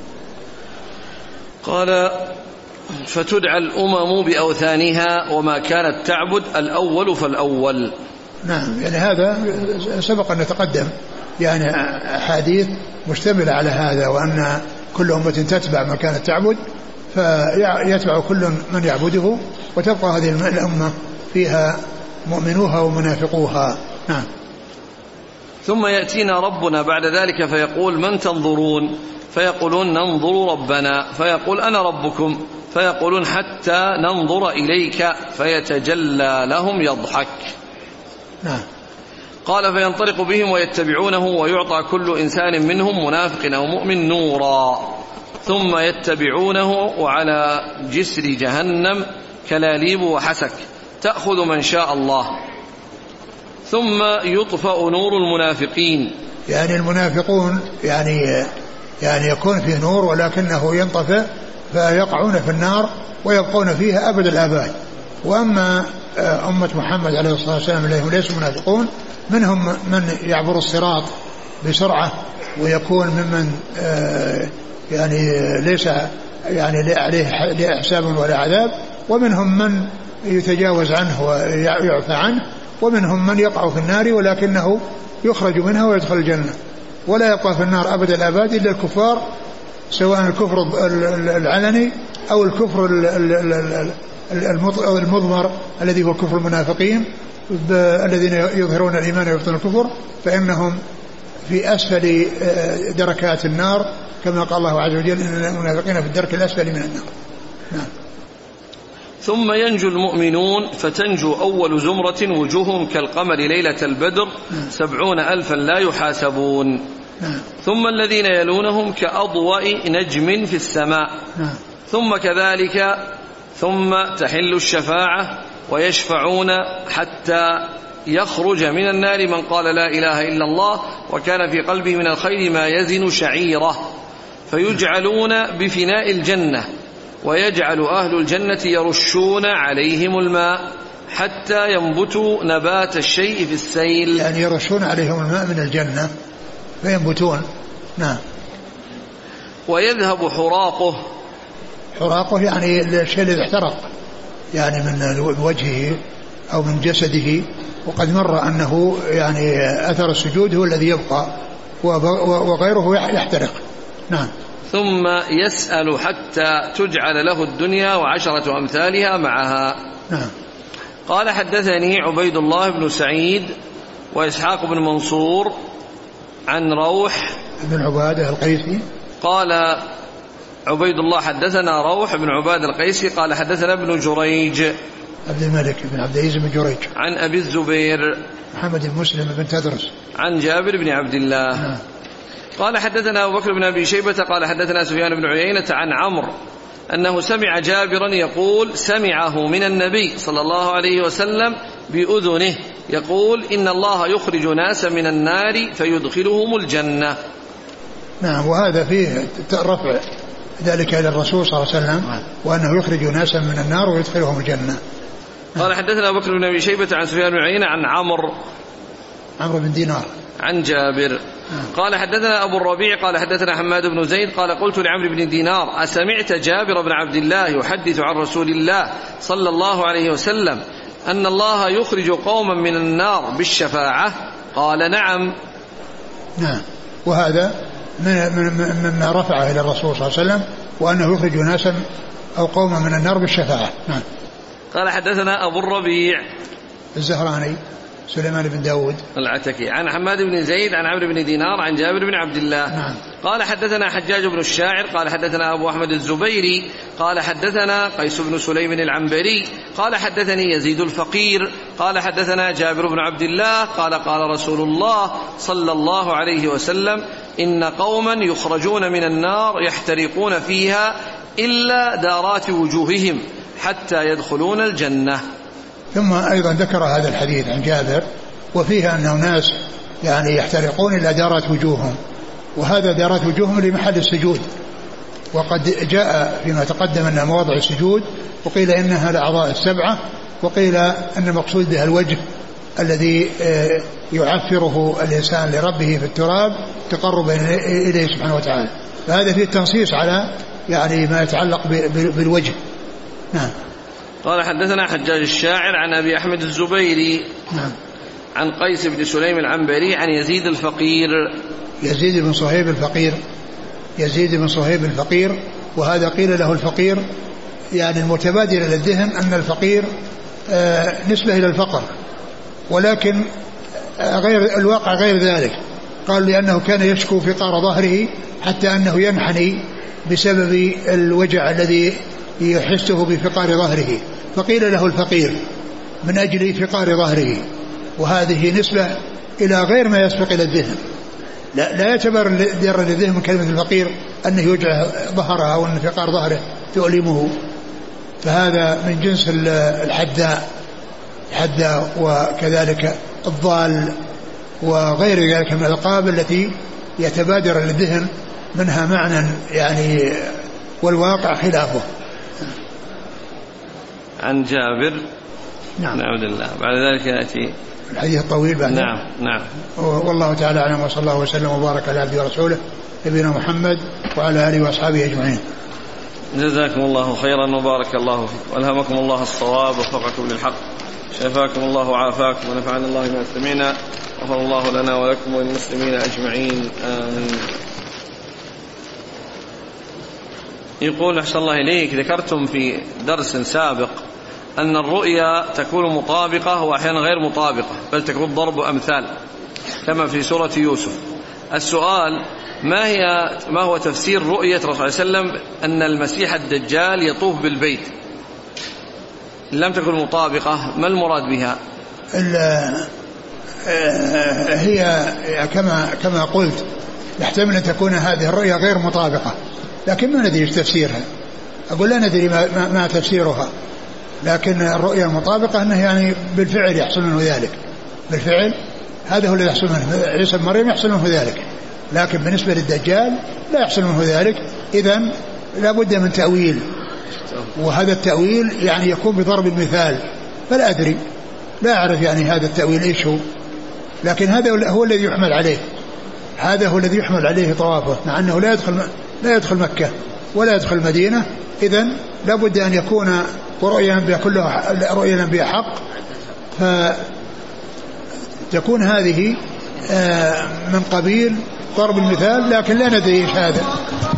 Speaker 1: قال فتدعى الأمم بأوثانها وما كانت تعبد الأول فالأول.
Speaker 2: نعم، يعني هذا سبق أن نتقدم يعني أحاديث مشتملة على هذا، وأن كل أمة تتبع ما كانت تعبد فيتبع كل من يعبده، وتبقى هذه الأمة فيها مؤمنوها ومنافقوها. نعم.
Speaker 1: ثم يأتينا ربنا بعد ذلك فيقول من تنظرون؟ فيقولون ننظر ربنا، فيقول أنا ربكم، فيقولون حتى ننظر إليك، فيتجلى لهم يضحك.
Speaker 2: نعم.
Speaker 1: قال فينطلق بهم ويتبعونه، ويعطى كل إنسان منهم منافق أو مؤمن نورا، ثم يتبعونه، وعلى جسر جهنم كلاليب وحسك تأخذ من شاء الله، ثم يطفأ نور المنافقين.
Speaker 2: يعني المنافقون يعني يعني يكون فيه نور ولكنه ينطفئ فيقعون في النار ويبقون فيها أبد الآباد. وأما أمة محمد عليه الصلاة والسلام الذين ليسوا منافقون منهم من يعبر الصراط بسرعة ويكون ممن يعني ليس يعني عليه حساب ولا عذاب، ومنهم من يتجاوز عنه ويعفى عنه، ومنهم من يقع في النار ولكنه يخرج منها ويدخل الجنة، ولا يبقى في النار أبد الآباد إلا الكفار، سواء الكفر العلني أو الكفر المضمر الذي هو كفر المنافقين الذين يظهرون الإيمان ويبطنون الكفر، فإنهم في أسفل دركات النار كما قال الله عز وجل إن المنافقين في الدرك الأسفل من النار. نعم.
Speaker 1: ثم ينجو المؤمنون فتنجو أول زمرة وجوههم كالقمر ليلة البدر سبعون ألفا لا يحاسبون. ثم الذين يلونهم كأضواء نجم في السماء، ثم كذلك ثم تحل الشفاعة ويشفعون حتى يخرج من النار من قال لا إله إلا الله وكان في قلبه من الخير ما يزن شعيرة، فيجعلون بفناء الجنة ويجعل أهل الجنة يرشون عليهم الماء حتى ينبتوا نبات الشيء في السيل.
Speaker 2: يعني يرشون عليهم الماء من الجنة فينبتون. نعم.
Speaker 1: ويذهب حراقه.
Speaker 2: حراقه يعني الشيء الذي احترق يعني من وجهه أو من جسده، وقد مر أنه يعني أثر السجود هو الذي يبقى وغيره يحترق. نعم.
Speaker 1: ثم يسأل حتى تجعل له الدنيا وعشرة أمثالها معها.
Speaker 2: نعم.
Speaker 1: قال حدثني عبيد الله بن سعيد وإسحاق بن منصور عن روح
Speaker 2: بن عبادة القيسي.
Speaker 1: قال عبيد الله حدثنا روح بن عبادة القيسي قال حدثنا ابن جريج
Speaker 2: عبد الملك بن عبد العزيز بن جريج
Speaker 1: عن أبي الزبير
Speaker 2: محمد بن مسلم بن تدرس
Speaker 1: عن جابر بن عبد الله.
Speaker 2: نعم.
Speaker 1: قال حدثنا أبو بكر بن أبي شيبة قال حدثنا سفيان بن عيينة عن عمرو أنه سمع جابرا يقول سمعه من النبي صلى الله عليه وسلم بأذنه يقول إن الله يخرج ناسا من النار فيدخلهم الجنة.
Speaker 2: نعم. وهذا فيه رفع ذلك إلى الرسول صلى الله عليه وسلم وأنه يخرج ناسا من النار ويدخلهم الجنة.
Speaker 1: قال حدثنا أبو بكر بن أبي شيبة عن سفيان بن عيينة عن عمرو
Speaker 2: عمرو بن دينار
Speaker 1: عن جابر. قال حدثنا أبو الربيع قال حدثنا حماد بن زيد قال قلت لعمرو بن دينار أسمعت جابر بن عبد الله يحدث عن رسول الله صلى الله عليه وسلم أن الله يخرج قوما من النار بالشفاعة؟ قال نعم.
Speaker 2: نعم. وهذا مما رفعه إلى الرسول صلى الله عليه وسلم وأنه يخرج ناسا أو قوما من النار بالشفاعة. نعم.
Speaker 1: قال حدثنا أبو الربيع
Speaker 2: الزهراني سليمان بن داود
Speaker 1: العتكي عن حماد بن زيد عن عمرو بن دينار عن جابر بن عبد الله.
Speaker 2: نعم.
Speaker 1: قال حدثنا حجاج بن الشاعر قال حدثنا أبو أحمد الزبيري قال حدثنا قيس بن سليم العنبري قال حدثني يزيد الفقير قال حدثنا جابر بن عبد الله قال قال رسول الله صلى الله عليه وسلم إن قوما يخرجون من النار يحترقون فيها إلا دارات وجوههم حتى يدخلون الجنة.
Speaker 2: ثم أيضا ذكر هذا الحديث عن جابر وفيه أنه ناس يعني يحترقون إلى دارات وجوههم، وهذا دارات وجوههم لمحل السجود، وقد جاء فيما تقدم أنها مواضع السجود، وقيل إنها الأعضاء السبعة، وقيل أن المقصود بها الوجه الذي يعفره الإنسان لربه في التراب تقربا إليه سبحانه وتعالى. فهذا فيه التنصيص على يعني ما يتعلق بالوجه. نعم.
Speaker 1: قال حدثنا حجاج الشاعر عن أبي أحمد الزبيري.
Speaker 2: نعم.
Speaker 1: عن قيس بن سليم العنبري عن يزيد الفقير.
Speaker 2: يزيد بن صهيب الفقير يزيد بن صهيب الفقير وهذا قيل له الفقير يعني المتبادر إلى الذهن أن الفقير آه نسبة إلى الفقر، ولكن غير الواقع غير ذلك. قال لأنه كان يشكو فقار ظهره حتى أنه ينحني بسبب الوجع الذي يحسه بفقار ظهره، فقيل له الفقير من أجل فقار ظهره، وهذه نسبة إلى غير ما يسبق إلى الذهن. لا, لا يعتبر در الذهن من كلمة الفقير أنه يوجع ظهره أو أن فقار ظهره تؤلمه، فهذا من جنس الحداء الحداء وكذلك الضال وغير ذلك من الألقاب التي يتبادر للذهن منها معنى يعني والواقع خلافه.
Speaker 1: عن جابر.
Speaker 2: نعم.
Speaker 1: نعم لله. بعد ذلك يأتي
Speaker 2: الحديث الطويل بعد.
Speaker 1: نعم نعم.
Speaker 2: والله تعالى أعلم، وصلى الله وسلم وبارك على عبده ورسوله نبينا محمد وعلى آله وأصحابه أجمعين.
Speaker 1: جزاكم الله خيرا وبارك الله فيكم والهمكم الله الصواب ووفقكم للحق، شفاكم الله وعافاكم ونفعنا الله ما سمعنا، غفر الله لنا ولكم وللمسلمين أجمعين آمين. يقول أحسن الله إليك، ذكرتم في درس سابق أن الرؤيا تكون مطابقة وأحيانا غير مطابقة، بل تكون ضرب أمثال كما في سورة يوسف. السؤال: ما هي ما هو تفسير رؤية رسول صلى الله عليه وسلم أن المسيح الدجال يطوف بالبيت؟ لم تكن مطابقة، ما المراد بها؟
Speaker 2: هي كما كما قلت يحتمل أن تكون هذه الرؤيا غير مطابقة، لكن ما ندري ايش تفسيرها. أقول لا ندري ما, ما تفسيرها، لكن الرؤيا المطابقة أنه يعني بالفعل يحصل منه ذلك، بالفعل هذا هو الذي يحصل منه عيسى بن مريم، يحصل منه ذلك لكن بالنسبة للدجال لا يحصل منه ذلك. إذن لا بد من تأويل، وهذا التأويل يعني يكون بضرب المثال، فلا أدري، لا أعرف يعني هذا التأويل إيش هو، لكن هذا هو الذي يحمل عليه، هذا هو الذي يحمل عليه طوافه، مع أنه لا يدخل لا يدخل مكة ولا يدخل المدينة. إذن لا بد أن يكون رؤيا الأنبياء كلها رؤيا الأنبياء حق، فتكون هذه من قبيل ضرب المثال، لكن لا ندري إيش هذا.